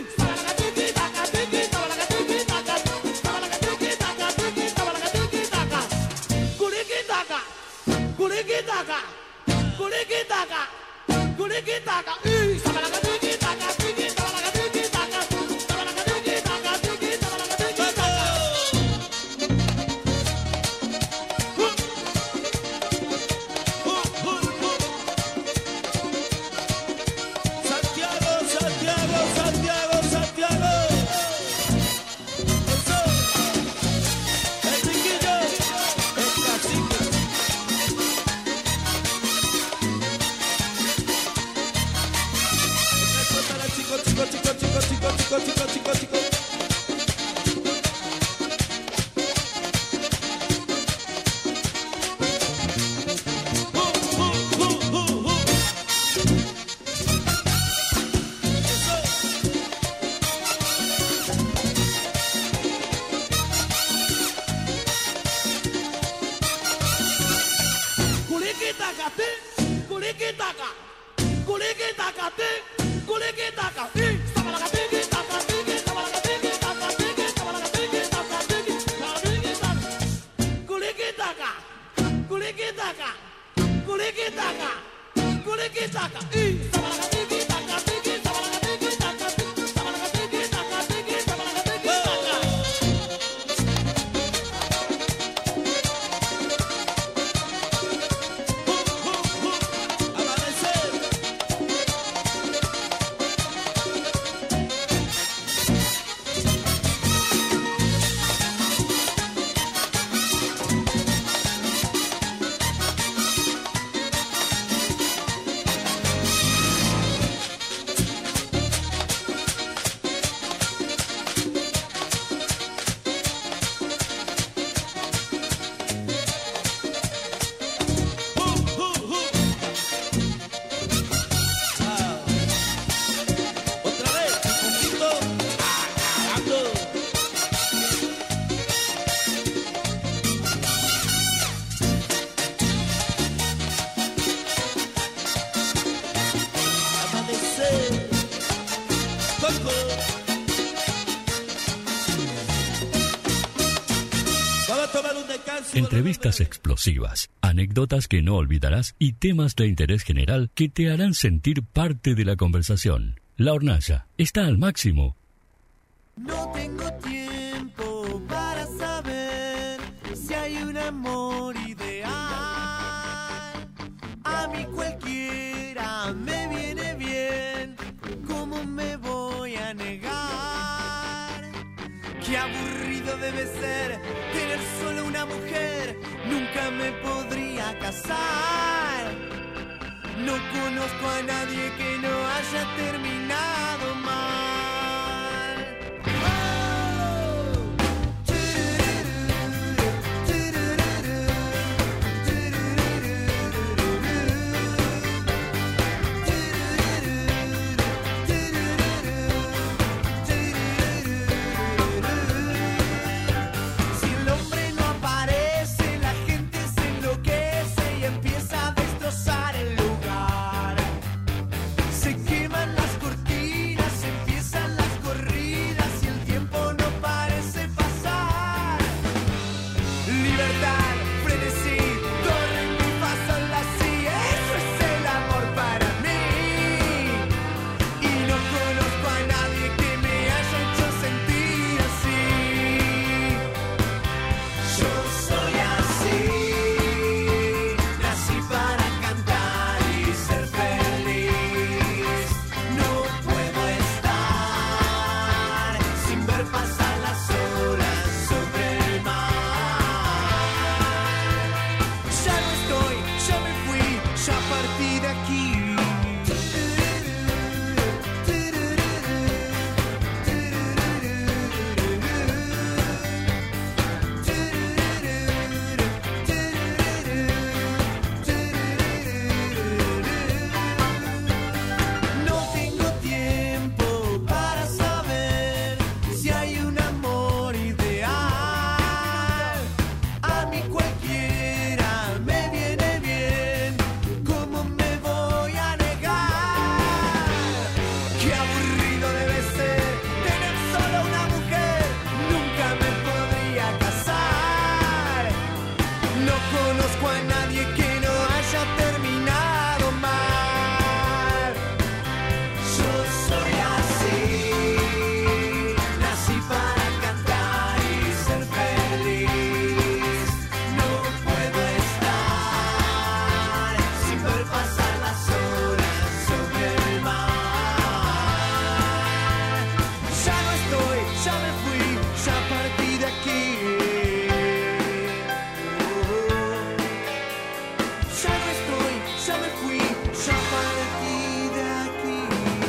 tomar un descanso. Entrevistas explosivas, anécdotas que no olvidarás y temas de interés general que te harán sentir parte de la conversación. La Hornalla está al máximo. No tengo tiempo para saber si hay un amor ideal. A mí cualquiera me viene bien. ¿Cómo me voy a negar? Qué aburrido debe ser tener solo una mujer. Nunca me podría casar. No conozco a nadie que no haya terminado mal. Si el hombre no aparece, la gente se enloquece y empieza a destrozar el lugar. Se queman las cortinas, empiezan las corridas y el tiempo no parece pasar. Libertad, frenesí, do, re, mi, fa, sol, la, si, eso es el amor para mí. Y no conozco a nadie que me haya hecho sentir así. Yo soy así, nací para cantar y ser feliz. No puedo estar sin ver pasar las olas sobre el mar. Ya no estoy, ya me fui, ya partí de aquí. No tengo tiempo para saber si hay un amor ideal. A mí cualquiera me viene bien. ¿Cómo me voy a negar? Qué aburrido debe ser tener solo una mujer. Nunca me podría casar. No conozco a nadie que no haya terminado mal. Yo soy así, nací para cantar y ser feliz. No puedo estar sin ver pasar las horas sobre el mar. Ya no estoy, ya me fui, ya partí de aquí. Ya no estoy, ya me fui, ya partí de aquí.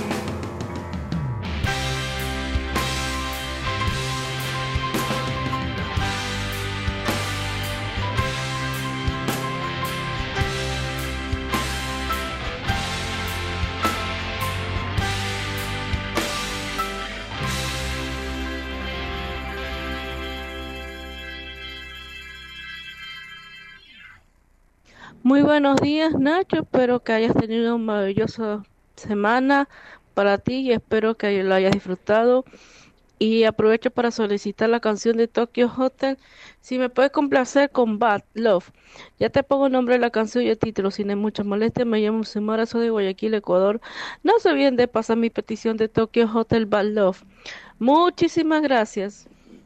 Muy buenos días, Nacho. Espero que hayas tenido una maravillosa semana para ti y espero que lo hayas disfrutado. Y aprovecho para solicitar la canción de Tokyo Hotel. Si me puedes complacer con Bad Love. Ya te pongo el nombre de la canción y el título. Sin mucha molestia, me llamo Xiomara, soy de Guayaquil, Ecuador. No se olviden de pasar mi petición de Tokyo Hotel Bad Love. Muchísimas gracias.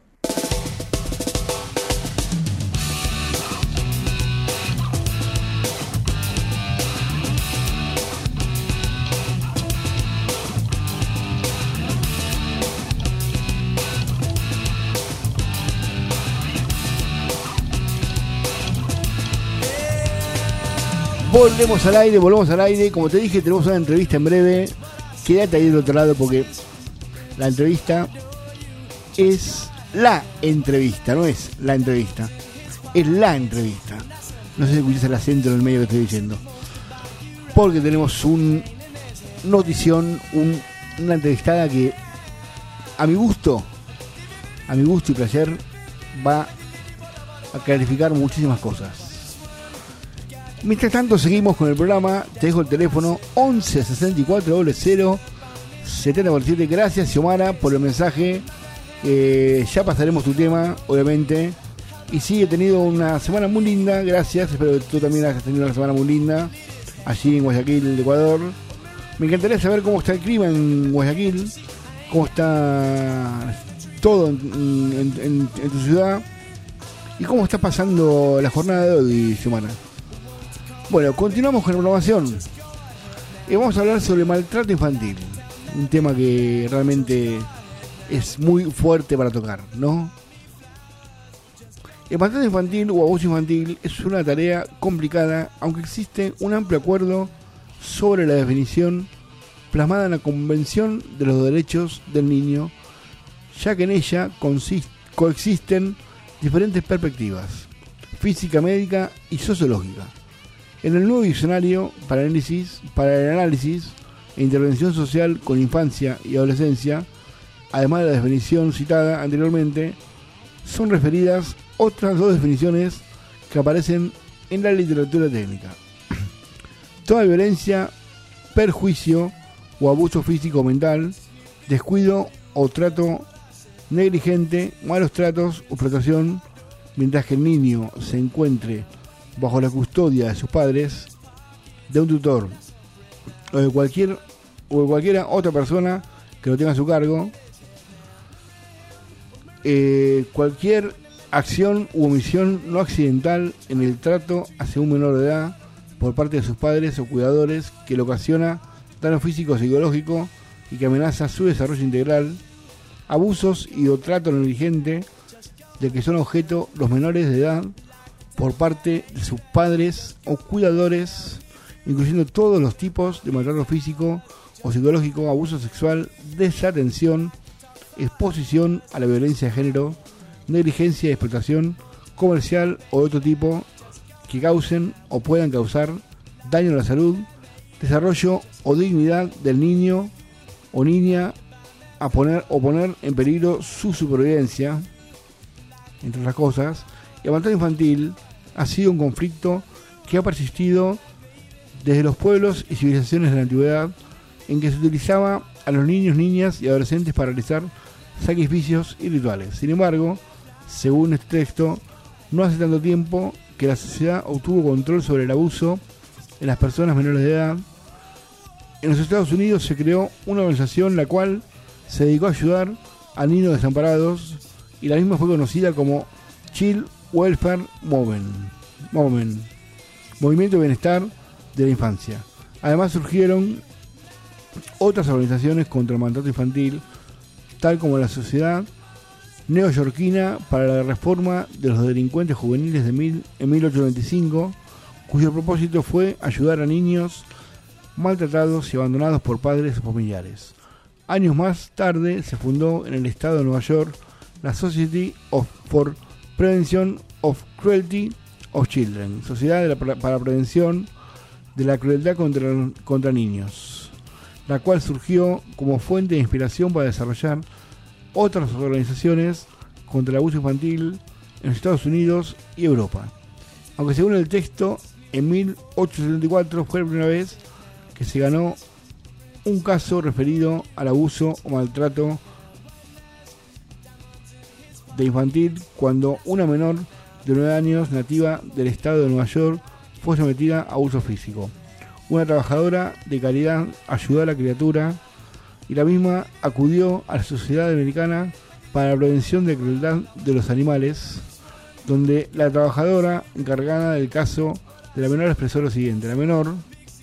Volvemos al aire. Como te dije, tenemos una entrevista en breve. Quédate ahí del otro lado porque la entrevista es la entrevista, no es la entrevista. Es la entrevista. No sé si escuchas el acento en el medio que estoy diciendo. Porque tenemos un notición, una entrevistada que a mi gusto y placer va a clarificar muchísimas cosas. Mientras tanto seguimos con el programa. Te dejo el teléfono 11 64 00 7047. Gracias, Xiomara, por el mensaje. Ya pasaremos tu tema, obviamente. Y sí, he tenido una semana muy linda, gracias. Espero que tú también hayas tenido una semana muy linda allí en Guayaquil, Ecuador. Me encantaría saber cómo está el clima en Guayaquil, cómo está todo en tu ciudad y cómo está pasando la jornada de hoy, semana. Bueno, continuamos con la programación. Y vamos a hablar sobre maltrato infantil. Un tema que realmente es muy fuerte para tocar, ¿no? El maltrato infantil o abuso infantil es una tarea complicada, aunque existe un amplio acuerdo sobre la definición plasmada en la Convención de los Derechos del Niño, ya que en ella coexisten diferentes perspectivas, física, médica y sociológica. En el nuevo diccionario para el análisis e intervención social con infancia y adolescencia, además de la definición citada anteriormente, son referidas otras dos definiciones que aparecen en la literatura técnica. Toda violencia, perjuicio o abuso físico o mental, descuido o trato negligente, malos tratos o explotación, mientras que el niño se encuentre bajo la custodia de sus padres, de un tutor o de cualquiera otra persona que lo tenga a su cargo. Cualquier acción u omisión no accidental en el trato hacia un menor de edad por parte de sus padres o cuidadores que le ocasiona daño físico o psicológico y que amenaza su desarrollo integral, abusos y o trato negligente de que son objeto los menores de edad por parte de sus padres o cuidadores, incluyendo todos los tipos de maltrato físico o psicológico, abuso sexual, desatención, exposición a la violencia de género, negligencia y explotación comercial o de otro tipo que causen o puedan causar daño a la salud, desarrollo o dignidad del niño o niña a poner en peligro su supervivencia, entre otras cosas. El maltrato infantil ha sido un conflicto que ha persistido desde los pueblos y civilizaciones de la antigüedad, en que se utilizaba a los niños, niñas y adolescentes para realizar sacrificios y rituales. Sin embargo, según este texto, no hace tanto tiempo que la sociedad obtuvo control sobre el abuso en las personas menores de edad. En los Estados Unidos se creó una organización la cual se dedicó a ayudar a niños desamparados, y la misma fue conocida como Child Welfare Movement, Movimiento de Bienestar de la Infancia. Además surgieron otras organizaciones contra el maltrato infantil, tal como la Sociedad Neoyorquina para la Reforma de los Delincuentes Juveniles en 1895, cuyo propósito fue ayudar a niños maltratados y abandonados por padres o familiares. Años más tarde se fundó en el estado de Nueva York la Society for Prevention of Cruelty of Children, Sociedad para la Prevención de la Crueldad contra Niños, la cual surgió como fuente de inspiración para desarrollar otras organizaciones contra el abuso infantil en los Estados Unidos y Europa. Aunque según el texto, en 1874 fue la primera vez que se ganó un caso referido al abuso o maltrato de infantil, cuando una menor de 9 años, nativa del estado de Nueva York, fue sometida a abuso físico. Una trabajadora de caridad ayudó a la criatura y la misma acudió a la Sociedad Americana para la Prevención de Crueldad de los Animales, donde la trabajadora encargada del caso de la menor expresó lo siguiente: la menor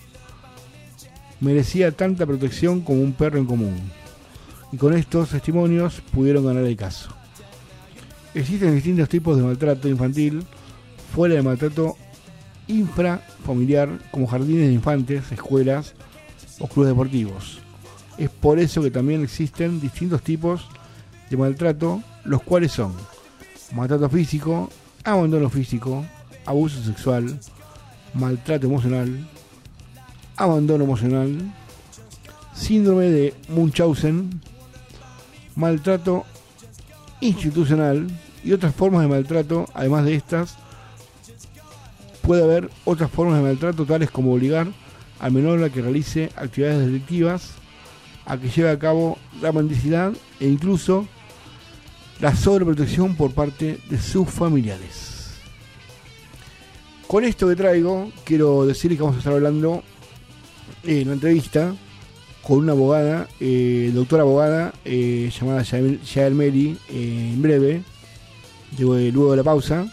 merecía tanta protección como un perro en común, y con estos testimonios pudieron ganar el caso. Existen distintos tipos de maltrato infantil fuera del maltrato infrafamiliar, como jardines de infantes, escuelas o clubes deportivos. Es por eso que también existen distintos tipos de maltrato, los cuales son maltrato físico, abandono físico, abuso sexual, maltrato emocional, abandono emocional, síndrome de Munchausen, maltrato institucional y otras formas de maltrato. Además de estas, puede haber otras formas de maltrato, tales como obligar al menor a que realice actividades delictivas, a que lleve a cabo la mendicidad e incluso la sobreprotección por parte de sus familiares. Con esto que traigo, quiero decir que vamos a estar hablando en una entrevista con una abogada, doctora abogada, llamada Yael Meri, en breve, luego de la pausa.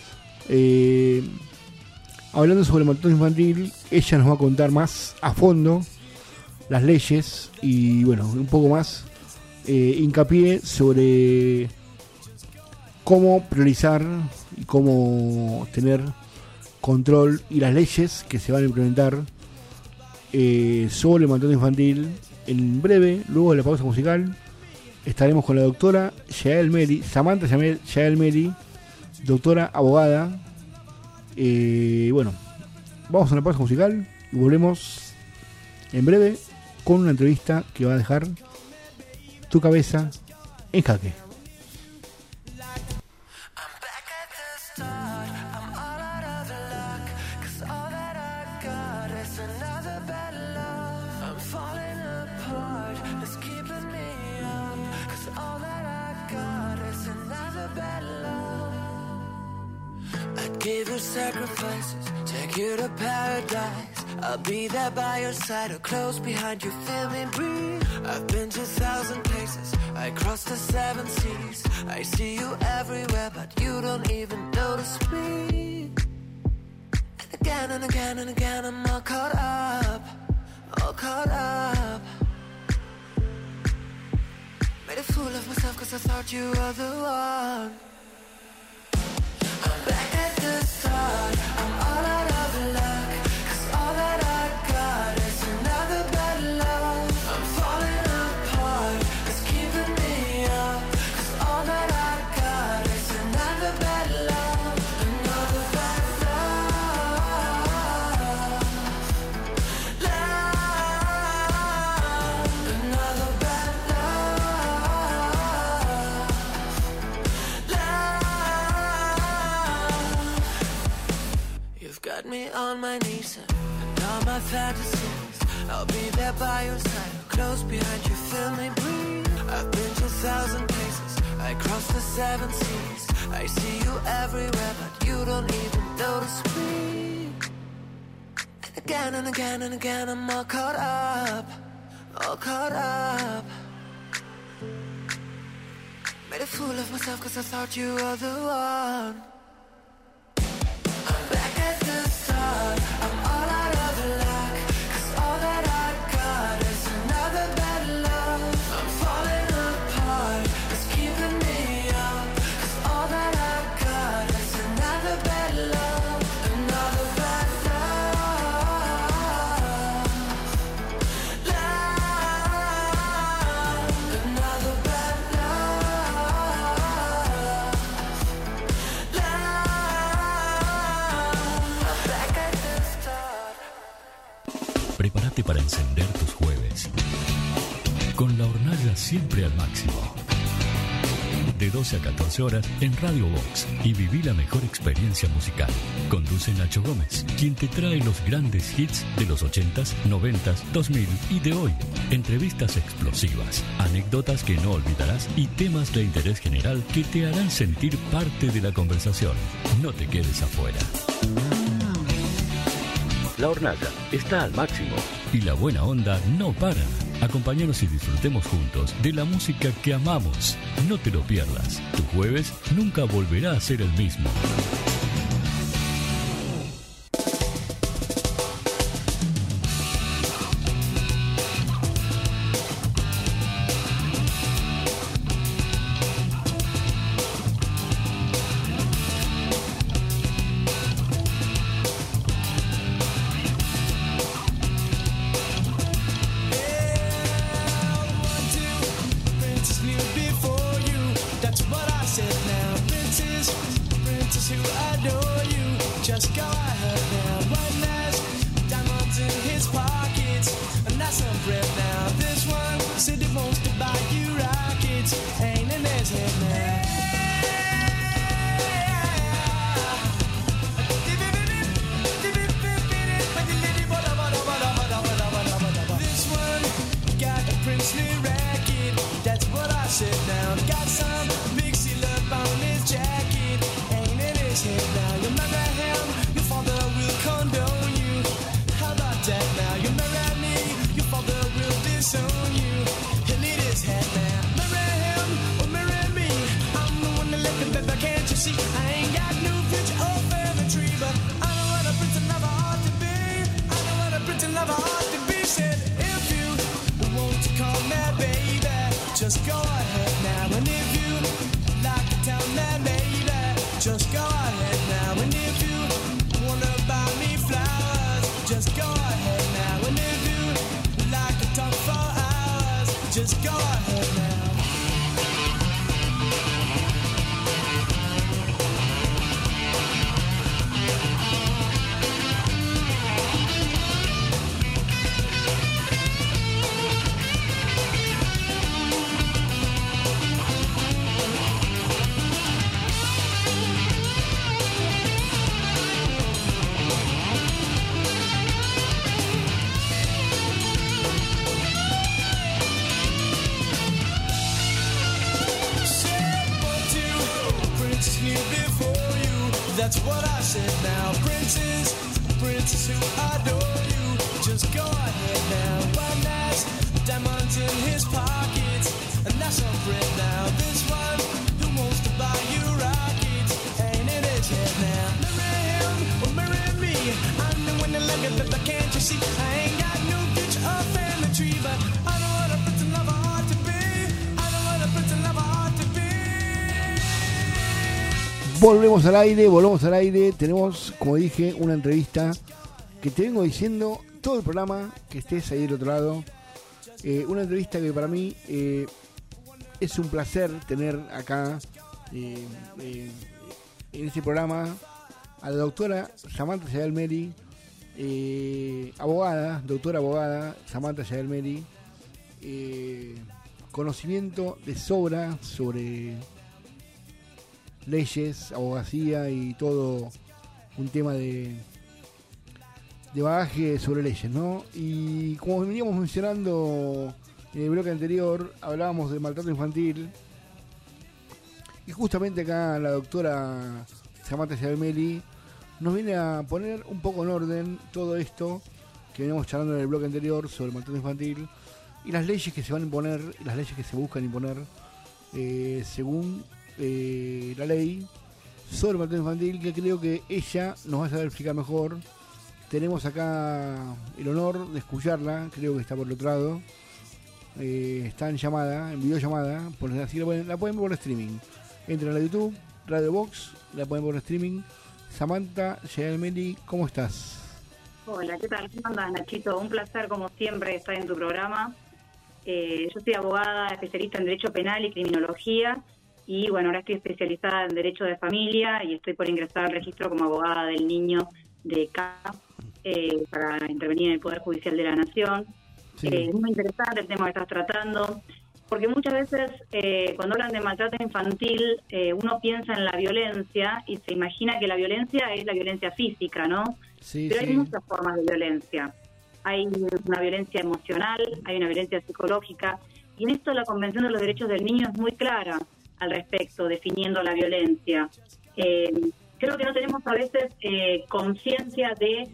Hablando sobre el maltrato infantil, ella nos va a contar más a fondo las leyes y bueno, un poco más hincapié sobre cómo priorizar y cómo tener control y las leyes que se van a implementar sobre el maltrato infantil. En breve, luego de la pausa musical, estaremos con la doctora Yael Meri, Samantha Yael Meri, doctora abogada. Bueno, vamos a una pausa musical y volvemos en breve con una entrevista que va a dejar tu cabeza en jaque. Give you sacrifices, take you to paradise. I'll be there by your side or close behind you, feel me breathe. I've been to 1,000 places, I crossed the 7 seas. I see you everywhere, but you don't even notice me. And again and again and again, I'm all caught up, all caught up. Made a fool of myself cause I thought you were the one. I'm back at the start, I'm all out of luck, cause all that I got is another bad love. I'm falling apart, it's keeping me up, cause all that I got is another bad love. Another bad love. Love. Another bad love. You've got me on my knees and all my fantasies. I'll be there by your side, close behind you, feel me breathe. I've been to 1,000 places, I crossed the 7 seas. I see you everywhere, but you don't even notice me. And again and again and again, I'm all caught up, all caught up. Made a fool of myself cause I thought you were the one. I'm back at the start, I'm all out of luck, cause all that I got is another bad love. I'm falling apart, it's keeping me up, cause all that I got is another bad love. Another bad love. Love. Another bad love. Prepárate para encender tus jueves con la hornalla siempre al máximo. De 12 a 14 horas en Radio Vox y viví la mejor experiencia musical. Conduce Nacho Gómez, quien te trae los grandes hits de los 80s, 90s, 2000 y de hoy. Entrevistas explosivas, anécdotas que no olvidarás y temas de interés general que te harán sentir parte de la conversación. No te quedes afuera. La hornalla está al máximo y la buena onda no para. Acompáñanos y disfrutemos juntos de la música que amamos. No te lo pierdas. Tu jueves nunca volverá a ser el mismo. That's what I said now. Princess, who I pretend love hard to be said. If you want to call me baby, just go ahead now. And if you like to tell me baby, just go ahead now. And if you wanna buy me flowers, just go ahead now. And if you like to talk for hours, just go ahead now. That's what I said now. Princes, princes who adore you, just go ahead now. One has diamonds in his pockets, and that's a friend now. This one who wants to buy you rockets, ain't in his head now. Marry him or marry me, I'm the one that like it, but can't you see? I ain't got no future or family tree, but I know what a pretend lover ought to be. I know what a pretend lover ought to be. Volvemos al aire. Tenemos, como dije, una entrevista que te vengo diciendo todo el programa, que estés ahí del otro lado. Una entrevista que para mí es un placer tener acá en este programa a la doctora Samantha Yael Meri, doctora abogada Samantha Yael Meri, conocimiento de sobra sobre leyes, abogacía y todo un tema de bagaje sobre leyes, ¿no? Y como veníamos mencionando en el bloque anterior, hablábamos de maltrato infantil y justamente acá la doctora Samantha Yael Meri nos viene a poner un poco en orden todo esto que veníamos charlando en el bloque anterior sobre el maltrato infantil y las leyes que se van a imponer, las leyes que se buscan imponer según la ley sobre el maltrato infantil, que creo que ella nos va a saber explicar mejor. Tenemos acá el honor de escucharla, creo que está por el otro lado, está en llamada, en videollamada, así la pueden ver por streaming. Entren a la YouTube, Radio Box, la pueden ver por streaming. Samantha Yael Meri, ¿cómo estás? Hola, ¿qué tal? ¿Cómo andas, Nachito? Un placer, como siempre, estar en tu programa. Yo soy abogada, especialista en Derecho Penal y Criminología. Y bueno, ahora estoy especializada en Derecho de Familia y estoy por ingresar al registro como abogada del niño de CAF para intervenir en el Poder Judicial de la Nación. Sí. Es muy interesante el tema que estás tratando, porque muchas veces cuando hablan de maltrato infantil uno piensa en la violencia y se imagina que la violencia es la violencia física, ¿no? Sí, pero sí. Hay muchas formas de violencia. Hay una violencia emocional, hay una violencia psicológica, y en esto la Convención de los Derechos del Niño es muy clara al respecto, definiendo la violencia. Creo que no tenemos a veces conciencia de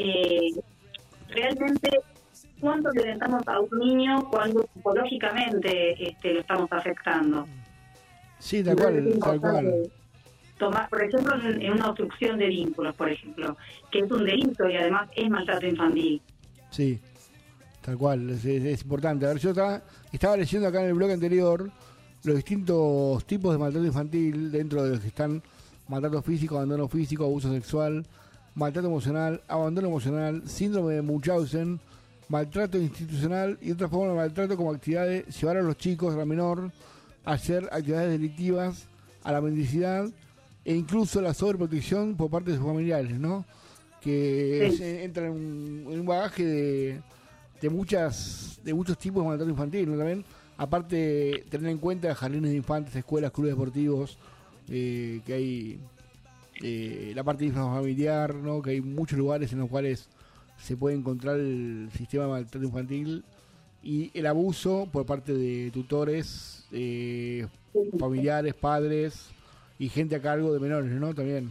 realmente cuánto violentamos a un niño cuando psicológicamente lo estamos afectando. Sí, tal cual. Tomar, por ejemplo, en una obstrucción de vínculos, por ejemplo, que es un delito y además es maltrato infantil. Sí, tal cual, es importante. A ver, yo estaba leyendo acá en el blog anterior los distintos tipos de maltrato infantil, dentro de los que están maltrato físico, abandono físico, abuso sexual, maltrato emocional, abandono emocional, síndrome de Munchausen, maltrato institucional y otra forma de maltrato como actividades, llevar a los chicos, a la menor, a hacer actividades delictivas, a la mendicidad e incluso la sobreprotección por parte de sus familiares, ¿no? Que Sí. entra en un bagaje de muchos tipos de maltrato infantil, ¿no? También, aparte, tener en cuenta jardines de infantes, escuelas, clubes deportivos, que hay la parte familiar, ¿no? Que hay muchos lugares en los cuales se puede encontrar el sistema de maltrato infantil y el abuso por parte de tutores, familiares, padres y gente a cargo de menores, ¿no? También.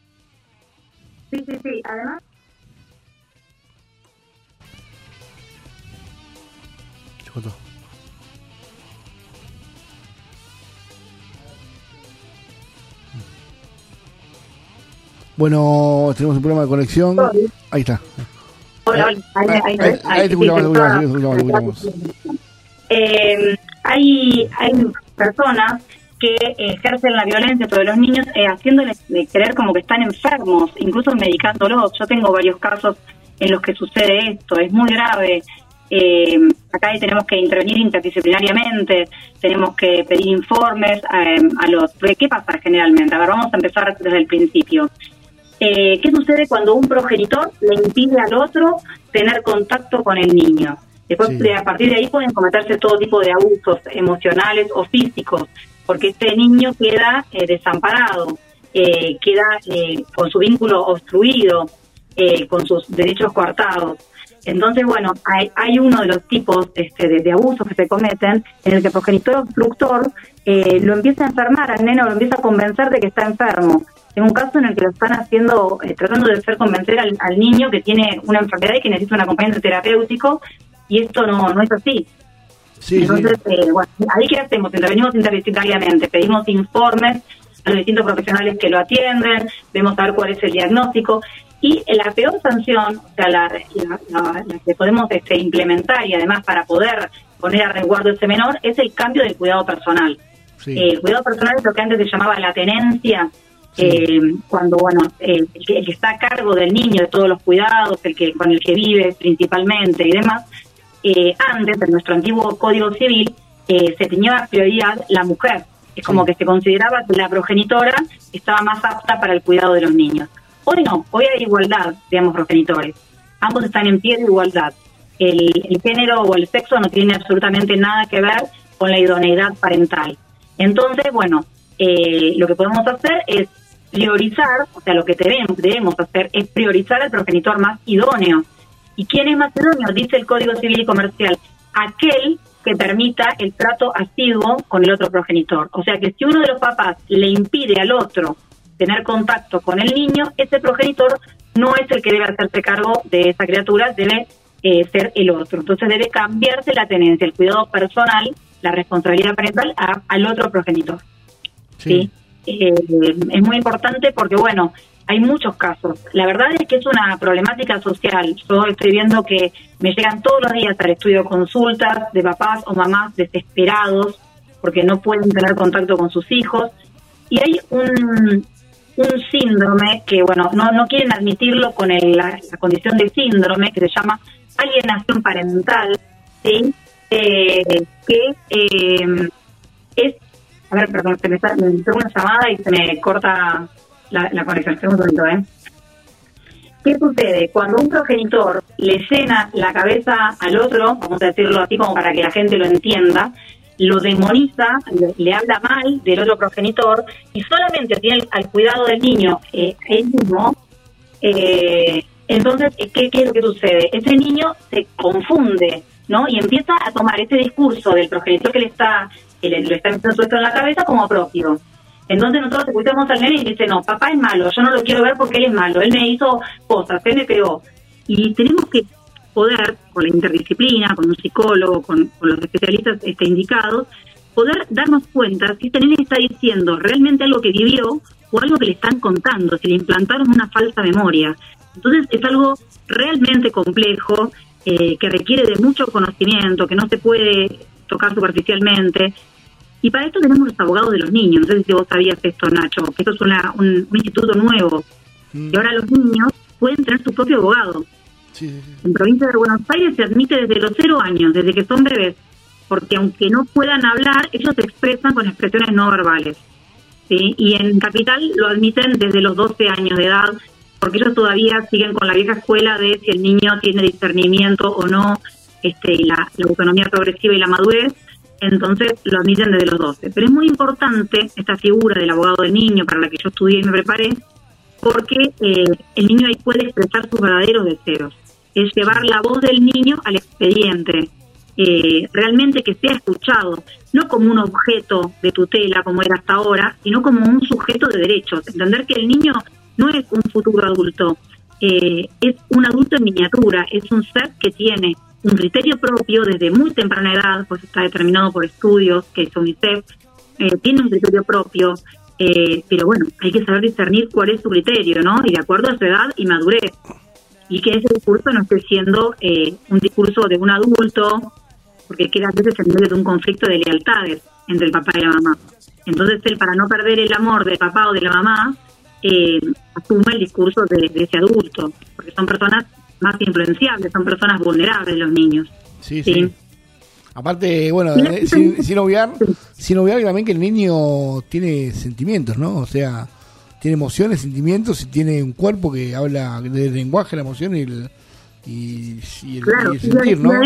Sí, además. Se cortó. Bueno, tenemos un problema de conexión. Ahí está. Hola, hola. Ahí te escuchamos. Hay personas que ejercen la violencia sobre los niños haciéndoles creer como que están enfermos, incluso medicándolos. Yo tengo varios casos en los que sucede esto, es muy grave. Acá tenemos que intervenir interdisciplinariamente, tenemos que pedir informes a los... ¿Qué pasa generalmente? A ver, vamos a empezar desde el principio. ¿Qué sucede cuando un progenitor le impide al otro tener contacto con el niño? Después, a partir de ahí pueden cometerse todo tipo de abusos emocionales o físicos, porque este niño queda desamparado, queda con su vínculo obstruido, con sus derechos coartados. Entonces, bueno, hay uno de los tipos de abusos que se cometen en el que el progenitor obstructor lo empieza a enfermar al nene o lo empieza a convencer de que está enfermo. En un caso en el que lo están haciendo, tratando de hacer convencer al niño que tiene una enfermedad y que necesita un acompañamiento terapéutico, y esto no es así. Entonces, bueno, ahí ¿qué hacemos? Intervenimos interdisciplinariamente, pedimos informes a los distintos profesionales que lo atienden, vemos a ver cuál es el diagnóstico, y la peor sanción, o sea, la que podemos implementar y además para poder poner a resguardo ese menor, es el cambio del cuidado personal. El cuidado personal es lo que antes se llamaba la tenencia, cuando el que está a cargo del niño, de todos los cuidados, con el que vive principalmente y demás. Antes, en nuestro antiguo Código Civil, se tenía prioridad la mujer. Es como que se consideraba que la progenitora estaba más apta para el cuidado de los niños. Hoy no, hoy hay igualdad, digamos, progenitores. Ambos están en pie de igualdad. El género o el sexo no tiene absolutamente nada que ver con la idoneidad parental. Entonces, bueno, lo que podemos hacer es priorizar, o sea, lo que debemos hacer es priorizar al progenitor más idóneo. ¿Y quién es más idóneo? Dice el Código Civil y Comercial, aquel que permita el trato asiduo con el otro progenitor. O sea que si uno de los papás le impide al otro tener contacto con el niño, ese progenitor no es el que debe hacerse cargo de esa criatura, debe ser el otro. Entonces debe cambiarse la tenencia, el cuidado personal, la responsabilidad parental al otro progenitor. ¿Sí? Es muy importante porque, bueno, hay muchos casos. La verdad es que es una problemática social. Yo estoy viendo que me llegan todos los días al estudio consultas de papás o mamás desesperados porque no pueden tener contacto con sus hijos. Y hay un síndrome que, bueno, no quieren admitirlo con la condición de síndrome, que se llama alienación parental, ¿sí? Que es... A ver, perdón, me entró una llamada y se me corta la conexión. Un momento, ¿Qué sucede? Cuando un progenitor le llena la cabeza al otro, vamos a decirlo así como para que la gente lo entienda, lo demoniza, le habla mal del otro progenitor y solamente tiene al cuidado del niño él mismo, entonces, ¿qué es lo que sucede? Ese niño se confunde, ¿no? Y empieza a tomar ese discurso del progenitor que lo está metiendo suelto en la cabeza como propio. Entonces nosotros escuchamos al nene y dice, no, papá es malo, yo no lo quiero ver porque él es malo, él me hizo cosas, él me pegó. Y tenemos que poder, con la interdisciplina, con un psicólogo, con los especialistas indicados, poder darnos cuenta si este nene está diciendo realmente algo que vivió o algo que le están contando, si le implantaron una falsa memoria. Entonces es algo realmente complejo, que requiere de mucho conocimiento, que no se puede tocar superficialmente. Y para esto tenemos los abogados de los niños. No sé si vos sabías esto, Nacho, que esto es un instituto nuevo. Y ahora los niños pueden tener su propio abogado. En provincia de Buenos Aires se admite desde los 0 años, desde que son bebés, porque aunque no puedan hablar, ellos se expresan con expresiones no verbales. ¿Sí? Y en Capital lo admiten desde los 12 años de edad, porque ellos todavía siguen con la vieja escuela de si el niño tiene discernimiento o no, la autonomía progresiva y la madurez. Entonces lo admiten desde los 12. Pero es muy importante esta figura del abogado del niño, para la que yo estudié y me preparé, porque el niño ahí puede expresar sus verdaderos deseos. Es llevar la voz del niño al expediente, realmente que sea escuchado, no como un objeto de tutela como era hasta ahora, sino como un sujeto de derechos. Entender que el niño no es un futuro adulto, es un adulto en miniatura, es un ser que tiene un criterio propio desde muy temprana edad, pues está determinado por estudios que hizo UNICEF, tiene un criterio propio, pero bueno, hay que saber discernir cuál es su criterio, ¿no? Y de acuerdo a su edad y madurez. y que ese discurso no esté siendo un discurso de un adulto, porque queda a veces en medio de un conflicto de lealtades entre el papá y la mamá. Entonces él, para no perder el amor del papá o de la mamá, asume el discurso de ese adulto, porque son personas más influenciables, son personas vulnerables los niños. Sí. Aparte, bueno, sin obviar también que el niño tiene sentimientos, ¿no? O sea, tiene emociones, sentimientos, y tiene un cuerpo que habla del lenguaje, la emoción y el sentir, ¿no?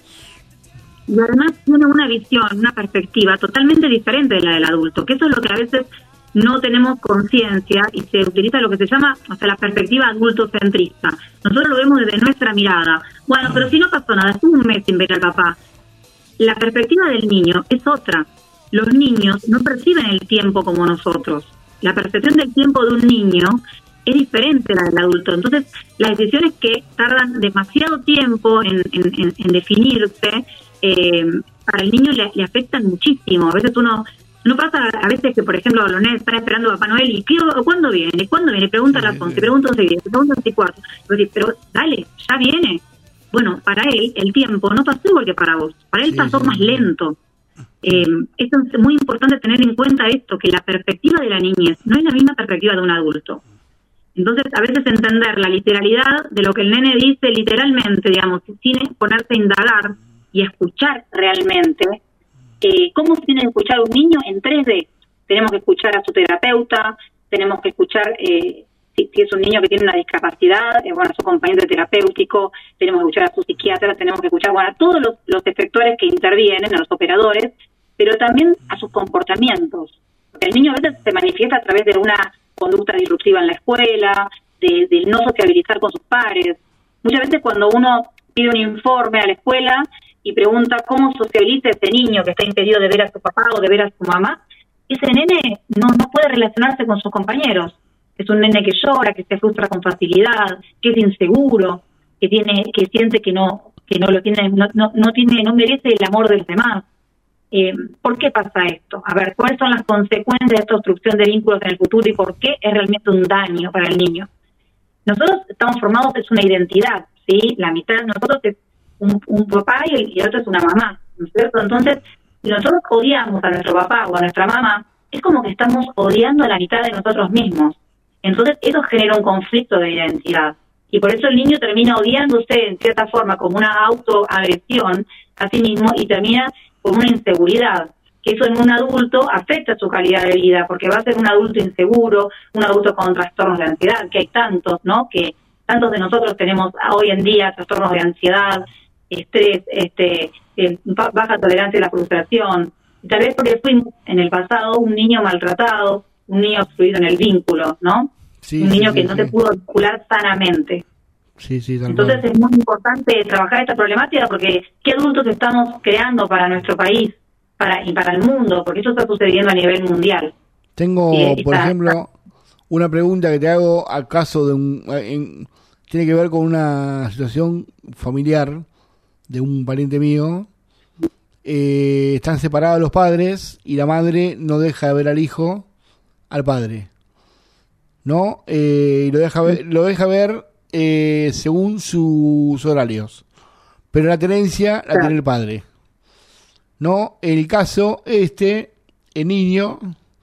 Y además tiene una visión, una perspectiva totalmente diferente de la del adulto, que eso es lo que a veces no tenemos conciencia y se utiliza lo que se llama, o sea, la perspectiva adultocentrista. Nosotros lo vemos desde nuestra mirada. Bueno, pero si no pasó nada, estuvo un mes sin ver al papá. La perspectiva del niño es otra. Los niños no perciben el tiempo como nosotros. La percepción del tiempo de un niño es diferente a la del adulto. Entonces, las decisiones que tardan demasiado tiempo en definirse, para el niño le afectan muchísimo. A veces uno pasa, a veces que, por ejemplo, los nenes están esperando a Papá Noel y ¿cuándo viene? ¿Cuándo viene? Pregunta a las 11, pregunta a 11:10, pregunta a 11:15. Pero dale, ya viene. Bueno, para él el tiempo no pasó igual que para vos. Para él pasó más lento. Esto es muy importante tener en cuenta esto, que la perspectiva de la niñez no es la misma perspectiva de un adulto. Entonces, a veces entender la literalidad de lo que el nene dice literalmente, digamos, sin ponerse a indagar y escuchar realmente, ¿cómo se tiene que escuchar un niño en 3D? Tenemos que escuchar a su terapeuta, tenemos que escuchar, si es un niño que tiene una discapacidad, a su compañero terapéutico, tenemos que escuchar a su psiquiatra, tenemos que escuchar, a todos los efectores que intervienen, a los operadores, pero también a sus comportamientos. Porque el niño a veces se manifiesta a través de una conducta disruptiva en la escuela, de no sociabilizar con sus pares. Muchas veces cuando uno pide un informe a la escuela y pregunta cómo socializa ese niño que está impedido de ver a su papá o de ver a su mamá, ese nene no puede relacionarse con sus compañeros. Es un nene que llora, que se frustra con facilidad, que es inseguro, que siente que no merece el amor de los demás. ¿Por qué pasa esto? A ver, ¿cuáles son las consecuencias de esta obstrucción de vínculos en el futuro y por qué es realmente un daño para el niño? Nosotros estamos formados, es una identidad, ¿sí? La mitad de nosotros es un papá y el otro es una mamá, ¿no es cierto? Entonces, si nosotros odiamos a nuestro papá o a nuestra mamá, es como que estamos odiando a la mitad de nosotros mismos. Entonces, eso genera un conflicto de identidad. Y por eso el niño termina odiándose en cierta forma como una autoagresión a sí mismo y termina con una inseguridad, que eso en un adulto afecta su calidad de vida, porque va a ser un adulto inseguro, un adulto con trastornos de ansiedad, que hay tantos, ¿no? Que tantos de nosotros tenemos hoy en día trastornos de ansiedad, estrés, baja tolerancia a la frustración, y tal vez porque fui en el pasado un niño maltratado, un niño obstruido en el vínculo, ¿no? Un niño que no se pudo vincular sanamente. Entonces es muy importante trabajar esta problemática, porque ¿qué adultos estamos creando para nuestro país y para el mundo? Porque eso está sucediendo a nivel mundial. Tengo, por ejemplo, una pregunta que te hago al caso tiene que ver con una situación familiar de un pariente mío. Están separados los padres y la madre no deja de ver al hijo, al padre, ¿no? Y lo deja ver según sus horarios, pero la tenencia la tiene el padre, ¿no? El caso el niño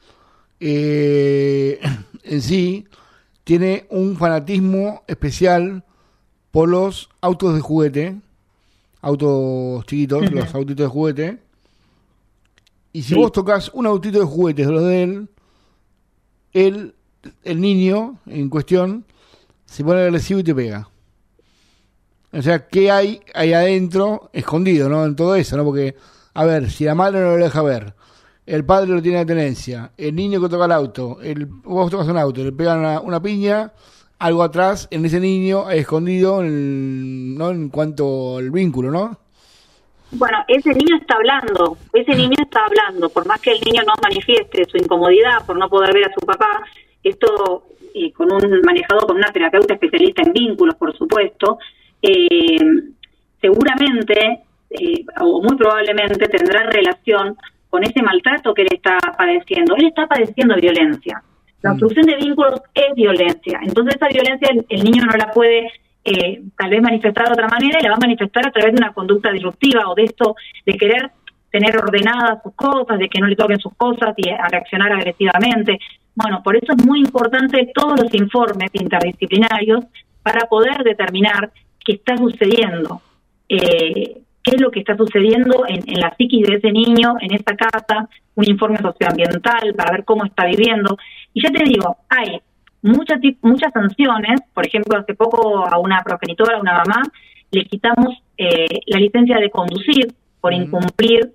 en sí tiene un fanatismo especial por los autos de juguete, autos chiquitos, los autitos de juguete, y si vos tocas un autito de juguete de los de él, el niño en cuestión se pone agresivo y te pega. O sea, ¿qué hay ahí adentro escondido, no? En todo eso, ¿no? Porque, a ver, si la madre no lo deja ver, el padre lo tiene de tenencia, el niño que toca el auto, vos tocas un auto, le pegan una piña, algo atrás en ese niño escondido, ¿no? En cuanto al vínculo, ¿no? Bueno, ese niño está hablando, por más que el niño no manifieste su incomodidad por no poder ver a su papá, esto manejado con una terapeuta especialista en vínculos, por supuesto, seguramente o muy probablemente tendrá relación con ese maltrato que él está padeciendo. Él está padeciendo violencia. La obstrucción de vínculos es violencia. Entonces esa violencia el niño no la puede tal vez manifestar de otra manera y la va a manifestar a través de una conducta disruptiva o de esto de querer tener ordenadas sus cosas, de que no le toquen sus cosas y a reaccionar agresivamente. Bueno, por eso es muy importante todos los informes interdisciplinarios para poder determinar qué está sucediendo, qué es lo que está sucediendo en la psiquis de ese niño, en esa casa, un informe socioambiental para ver cómo está viviendo. Y ya te digo, hay muchas sanciones. Por ejemplo, hace poco a una progenitora, a una mamá, le quitamos la licencia de conducir por incumplir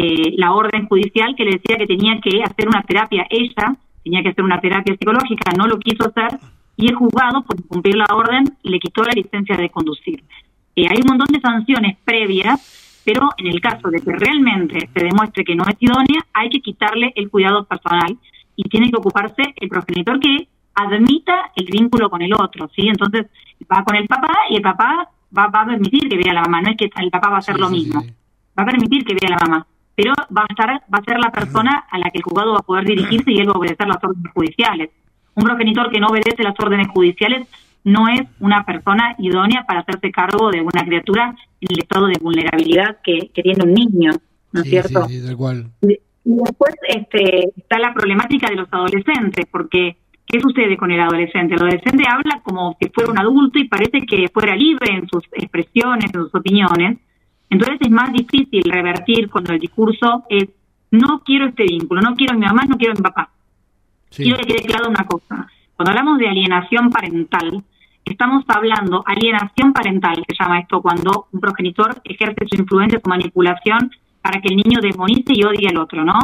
la orden judicial que le decía que tenía que hacer una terapia. Ella tenía que hacer una terapia psicológica, no lo quiso hacer, y el juzgado, por incumplir la orden, le quitó la licencia de conducir. Hay un montón de sanciones previas, pero en el caso de que realmente se demuestre que no es idónea, hay que quitarle el cuidado personal y tiene que ocuparse el progenitor que admita el vínculo con el otro, ¿sí? Entonces va con el papá y el papá va a permitir que vea a la mamá, no es que el papá va a hacer lo mismo, va a permitir que vea a la mamá, pero va a ser la persona a la que el juzgado va a poder dirigirse y él va a obedecer las órdenes judiciales. Un progenitor que no obedece las órdenes judiciales no es una persona idónea para hacerse cargo de una criatura en el estado de vulnerabilidad que tiene un niño, ¿no es cierto? Sí, tal cual. Y después está la problemática de los adolescentes, porque ¿qué sucede con el adolescente? El adolescente habla como si fuera un adulto y parece que fuera libre en sus expresiones, en sus opiniones. Entonces es más difícil revertir cuando el discurso es: no quiero este vínculo, no quiero a mi mamá, no quiero a mi papá. Quiero que quede claro una cosa. Cuando hablamos de alienación parental, estamos hablando, alienación parental se llama esto, cuando un progenitor ejerce su influencia, su manipulación para que el niño demonice y odie al otro, ¿no?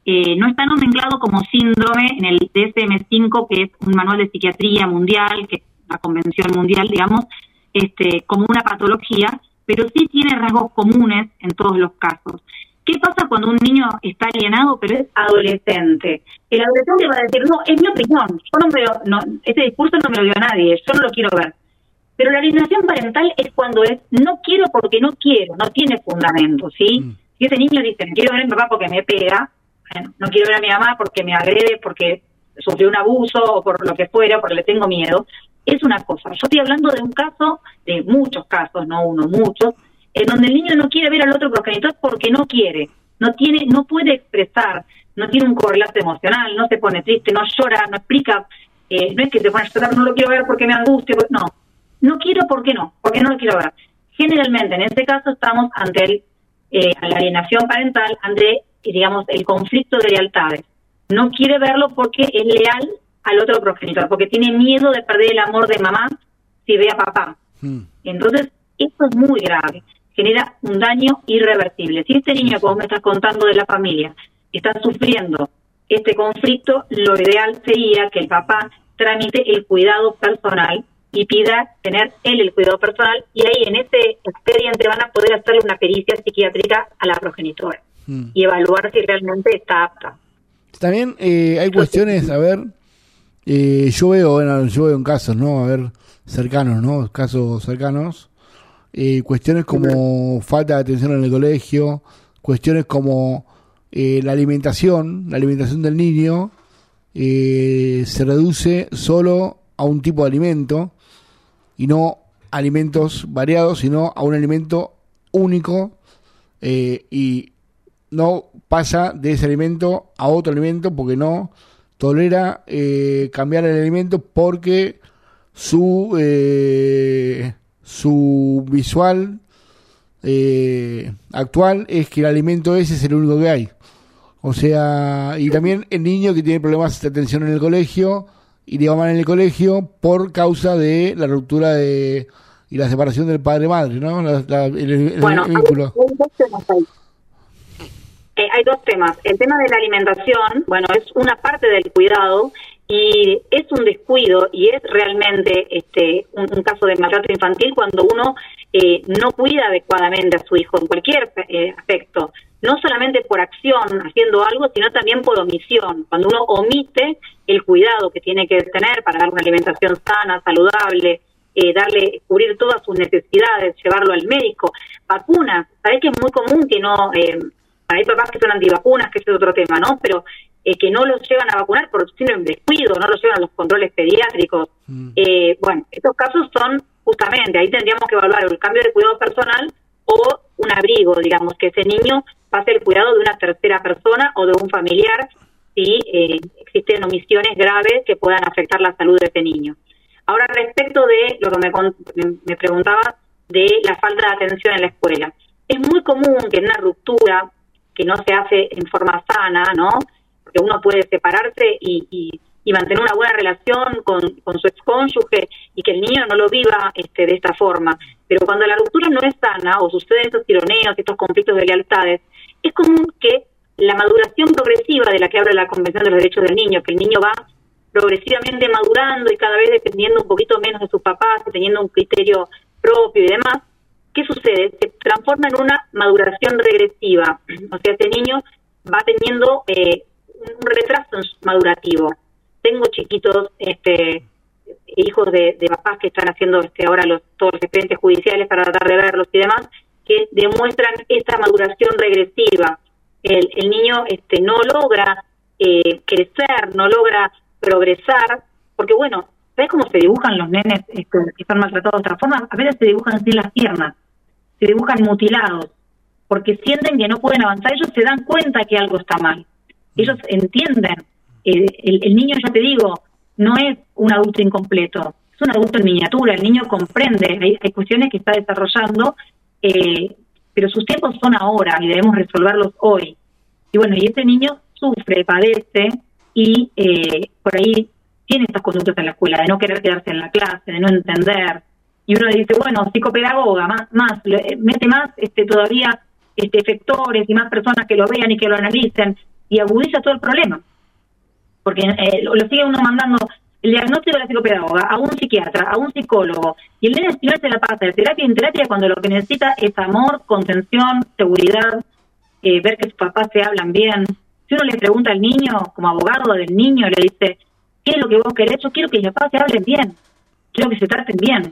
No está nomenclado como síndrome en el DSM-5, que es un manual de psiquiatría mundial, que es la convención mundial, digamos, como una patología, pero sí tiene rasgos comunes en todos los casos. ¿Qué pasa cuando un niño está alienado pero es adolescente? El adolescente va a decir: no, es mi opinión, yo ese discurso no me lo dio a nadie, yo no lo quiero ver. Pero la alienación parental es cuando es: no quiero porque no quiero, no tiene fundamento, ¿sí? Si ese niño dice: no quiero ver a mi papá porque me pega, no quiero ver a mi mamá porque me agrede, porque sufrió un abuso o por lo que fuera, porque le tengo miedo, es una cosa. Yo estoy hablando de un caso, de muchos casos, no uno, muchos, en donde el niño no quiere ver al otro progenitor porque no quiere, no puede expresar, no tiene un correlato emocional, no se pone triste, no llora, no explica, no es que se pone a llorar: no lo quiero ver porque me angustia, no quiero porque no lo quiero ver. Generalmente en este caso estamos ante la alienación parental, ante, digamos, el conflicto de lealtades. No quiere verlo porque es leal al otro progenitor, porque tiene miedo de perder el amor de mamá si ve a papá. Entonces, esto es muy grave, genera un daño irreversible. Si este niño que vos me estás contando de la familia está sufriendo este conflicto, lo ideal sería que el papá tramite el cuidado personal y pida tener él el cuidado personal, y ahí en ese expediente van a poder hacerle una pericia psiquiátrica a la progenitora y evaluar si realmente está apta. También hay cuestiones, a ver, yo veo en casos, ¿no? A ver, cercanos, ¿no? Casos cercanos, cuestiones como falta de atención en el colegio, cuestiones como la alimentación del niño se reduce solo a un tipo de alimento y no alimentos variados, sino a un alimento único, y no pasa de ese alimento a otro alimento porque no tolera cambiar el alimento, porque su visual actual es que el alimento ese es el único que hay. O sea, y también el niño que tiene problemas de atención en el colegio y le va mal en el colegio por causa de la ruptura y la separación del padre-madre, ¿no? El vínculo. Hay dos temas. El tema de la alimentación, bueno, es una parte del cuidado y es un descuido y es realmente un caso de maltrato infantil cuando uno no cuida adecuadamente a su hijo en cualquier aspecto, no solamente por acción, haciendo algo, sino también por omisión, cuando uno omite el cuidado que tiene que tener para darle una alimentación sana, saludable, cubrir todas sus necesidades, llevarlo al médico, vacunas. Sabés que es muy común que no, hay papás que son antivacunas, que ese es otro tema, ¿no? Pero que no los llevan a vacunar por síndrome de descuido, no los llevan a los controles pediátricos. Bueno, estos casos son justamente ahí tendríamos que evaluar el cambio de cuidado personal o un abrigo, digamos, que ese niño pase el cuidado de una tercera persona o de un familiar si existen omisiones graves que puedan afectar la salud de ese niño. Ahora, respecto de lo que me preguntaba de la falta de atención en la escuela. Es muy común que en una ruptura que no se hace en forma sana, ¿no? Porque uno puede separarse y mantener una buena relación con su excónyuge y que el niño no lo viva de esta forma. Pero cuando la ruptura no es sana o suceden estos tironeos, estos conflictos de lealtades, es común que la maduración progresiva de la que habla la Convención de los Derechos del Niño, que el niño va progresivamente madurando y cada vez dependiendo un poquito menos de sus papás, teniendo un criterio propio y demás, ¿qué sucede? Se transforma en una maduración regresiva. O sea, ese niño va teniendo un retraso madurativo. Tengo chiquitos, hijos de papás que están haciendo ahora todos los expedientes judiciales para tratar de verlos y demás, que demuestran esta maduración regresiva. El niño no logra crecer, no logra progresar, porque bueno, ¿sabes cómo se dibujan los nenes que están maltratados de otra forma? A veces se dibujan sin las piernas, se dibujan mutilados, porque sienten que no pueden avanzar. Ellos se dan cuenta que algo está mal. Ellos entienden. El niño, ya te digo, no es un adulto incompleto, es un adulto en miniatura. El niño comprende, hay cuestiones que está desarrollando, pero sus tiempos son ahora y debemos resolverlos hoy. Y bueno, y ese niño sufre, padece y por ahí tiene estas conductas en la escuela, de no querer quedarse en la clase, de no entender. Y uno le dice, bueno, psicopedagoga, mete más todavía efectores y más personas que lo vean y que lo analicen, y agudiza todo el problema. Porque lo sigue uno mandando el diagnóstico de la psicopedagoga a un psiquiatra, a un psicólogo, y el nene si no se la pasa de terapia en terapia cuando lo que necesita es amor, contención, seguridad, ver que sus papás se hablan bien. Si uno le pregunta al niño, como abogado del niño, le dice, ¿qué es lo que vos querés? Yo quiero que los papás se hablen bien, quiero que se traten bien.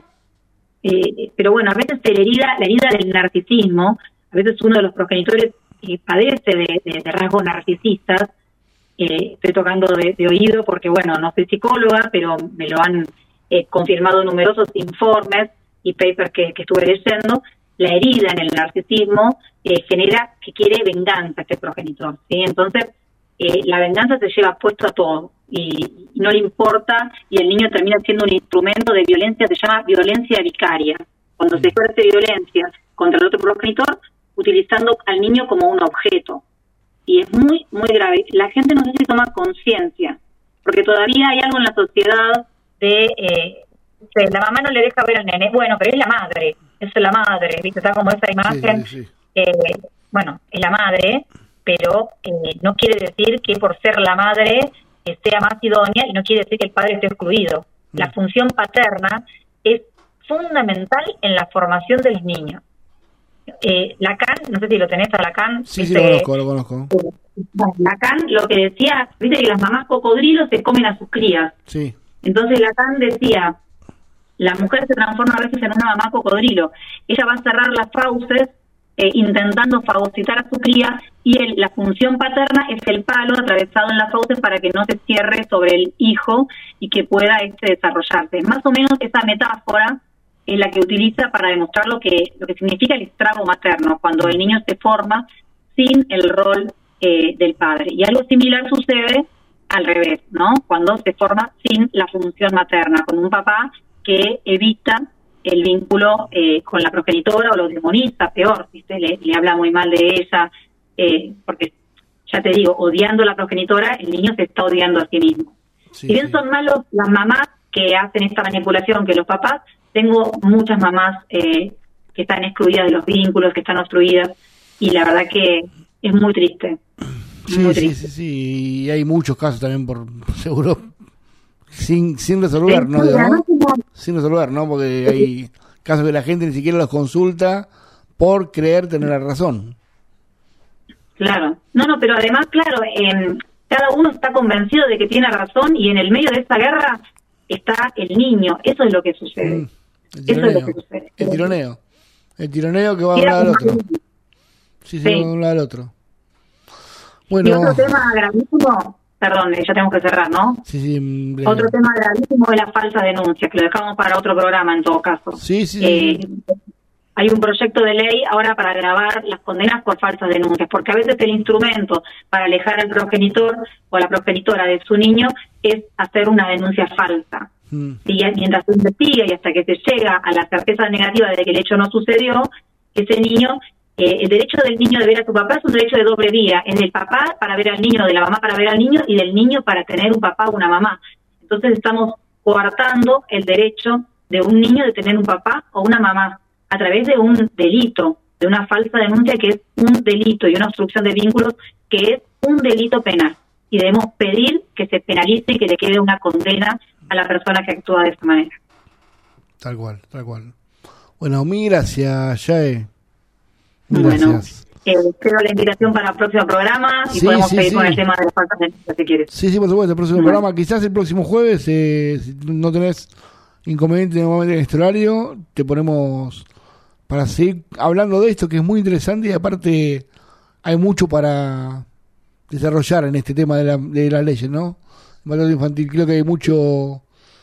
Pero bueno, a veces la herida del narcisismo, a veces uno de los progenitores padece de rasgos narcisistas. Estoy tocando de oído porque, bueno, no soy psicóloga, pero me lo han confirmado numerosos informes y papers que estuve leyendo. La herida en el narcisismo genera que quiere venganza este progenitor, ¿sí? Entonces, la venganza se lleva puesto a todo y no le importa, y el niño termina siendo un instrumento de violencia, se llama violencia vicaria, cuando se ejerce violencia contra el otro progenitor utilizando al niño como un objeto. Y es muy, muy grave. La gente no sé si toma conciencia, porque todavía hay algo en la sociedad de la mamá no le deja ver al nene. Bueno, pero es la madre, ¿viste? Está como esa imagen. Sí. Bueno, es la madre, pero no quiere decir que por ser la madre sea más idónea, y no quiere decir que el padre esté excluido. La función paterna es fundamental en la formación de los niños. Lacan, no sé si lo tenés a Lacan. Sí, lo conozco. Lacan lo que decía, viste que las mamás cocodrilos se comen a sus crías. Sí. Entonces Lacan decía, la mujer se transforma a veces en una mamá cocodrilo. Ella va a cerrar las fauces intentando fagocitar a su cría, y la función paterna es el palo atravesado en las fauces para que no se cierre sobre el hijo y que pueda desarrollarse. Más o menos esa metáfora es la que utiliza para demostrar lo que significa el estrago materno, cuando el niño se forma sin el rol del padre. Y algo similar sucede al revés, ¿no? Cuando se forma sin la función materna, con un papá que evita el vínculo con la progenitora o lo demoniza, peor, ¿viste? Le habla muy mal de ella, porque, ya te digo, odiando a la progenitora, el niño se está odiando a sí mismo. Si bien son malos las mamás que hacen esta manipulación que los papás, tengo muchas mamás que están excluidas de los vínculos, que están obstruidas, y la verdad que es muy triste. Sí, y hay muchos casos también, por seguro, sin resolver, ¿no? Digamos, sin resolver, ¿no? Porque hay casos que la gente ni siquiera los consulta por creer tener la razón. Claro, no, pero además, claro, cada uno está convencido de que tiene razón, y en el medio de esa guerra está el niño. Eso es lo que sucede. El tironeo que va a hablar al otro. Sí, va a hablar al otro. Bueno. Y otro tema gravísimo Perdón, ya tenemos que cerrar, ¿no? Sí, Otro tema gravísimo es la falsa denuncia, que lo dejamos para otro programa en todo caso. Sí. Hay un proyecto de ley ahora para agravar las condenas por falsas denuncias, porque a veces el instrumento para alejar al progenitor o a la progenitora de su niño es hacer una denuncia falsa. Y mientras se investiga y hasta que se llega a la certeza negativa de que el hecho no sucedió, ese niño, el derecho del niño de ver a su papá es un derecho de doble vía, es del papá para ver al niño, de la mamá para ver al niño y del niño para tener un papá o una mamá. Entonces estamos coartando el derecho de un niño de tener un papá o una mamá a través de un delito, de una falsa denuncia que es un delito y una obstrucción de vínculos que es un delito penal. Y debemos pedir que se penalice y que le quede una condena a la persona que actúa de esta manera. Tal cual. Bueno, mil gracias, Yae. Gracias. Espero la invitación para el próximo programa y podemos seguir con el tema de las falsas denuncias si quieres. Sí, por supuesto, el próximo programa. Quizás el próximo jueves, si no tenés inconveniente nuevamente en este horario, te ponemos para seguir hablando de esto, que es muy interesante y aparte hay mucho para desarrollar en este tema de las leyes, ¿no? Maltrato infantil, creo que hay mucho,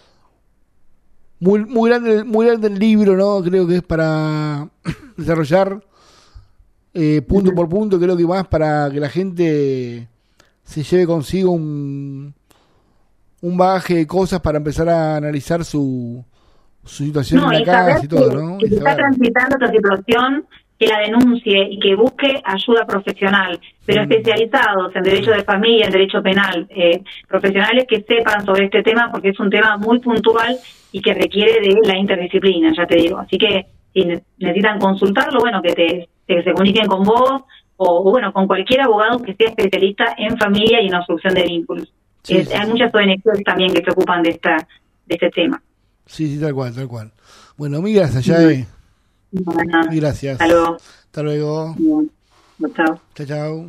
muy grande el libro, ¿no? Creo que es para desarrollar punto por punto, creo que más para que la gente se lleve consigo un bagaje de cosas para empezar a analizar su situación en la casa y todo, ¿no? Que está transitando esta situación, que la denuncie y que busque ayuda profesional, pero especializados en derecho de familia, en derecho penal, profesionales que sepan sobre este tema porque es un tema muy puntual y que requiere de la interdisciplina, ya te digo. Así que si necesitan consultarlo, bueno, que se comuniquen con vos o bueno, con cualquier abogado que sea especialista en familia y en obstrucción de vínculos. Hay muchas ONGs también que se ocupan de este tema. Sí, tal cual. Bueno, mil gracias, Yae. Bueno, gracias. Hasta luego. Chao.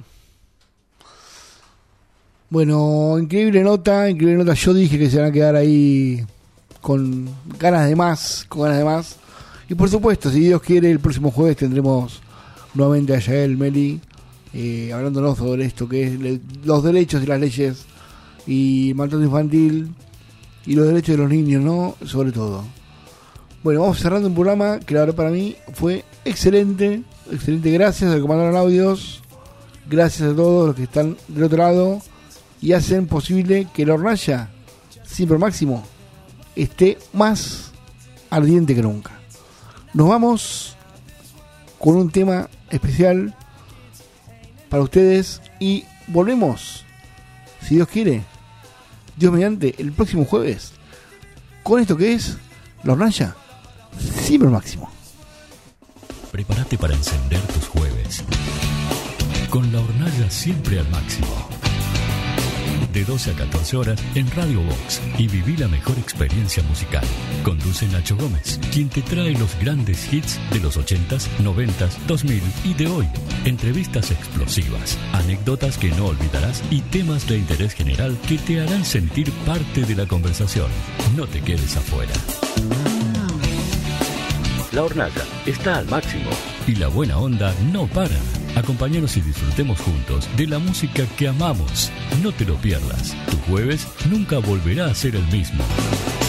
Bueno, increíble nota. Yo dije que se van a quedar ahí con ganas de más. Y por supuesto, si Dios quiere, el próximo jueves tendremos nuevamente a Yael Meli hablándonos sobre esto que es los derechos y las leyes y maltrato infantil y los derechos de los niños, ¿no? Sobre todo. Bueno, vamos cerrando un programa que la verdad para mí fue excelente. Gracias a los que mandaron audios, gracias a todos los que están del otro lado y hacen posible que la hornalla, siempre máximo, esté más ardiente que nunca. Nos vamos con un tema especial para ustedes y volvemos, si Dios quiere, Dios mediante, el próximo jueves con esto que es la hornalla siempre máximo. Prepárate para encender tus jueves con la hornalla siempre al máximo. De 12 a 14 horas en Radio Vox y viví la mejor experiencia musical. Conduce Nacho Gómez, quien te trae los grandes hits de los 80s, 90s, 2000 y de hoy. Entrevistas explosivas, anécdotas que no olvidarás y temas de interés general que te harán sentir parte de la conversación. No te quedes afuera. La hornalla está al máximo y la buena onda no para. Acompáñanos y disfrutemos juntos de la música que amamos. No te lo pierdas. Tu jueves nunca volverá a ser el mismo.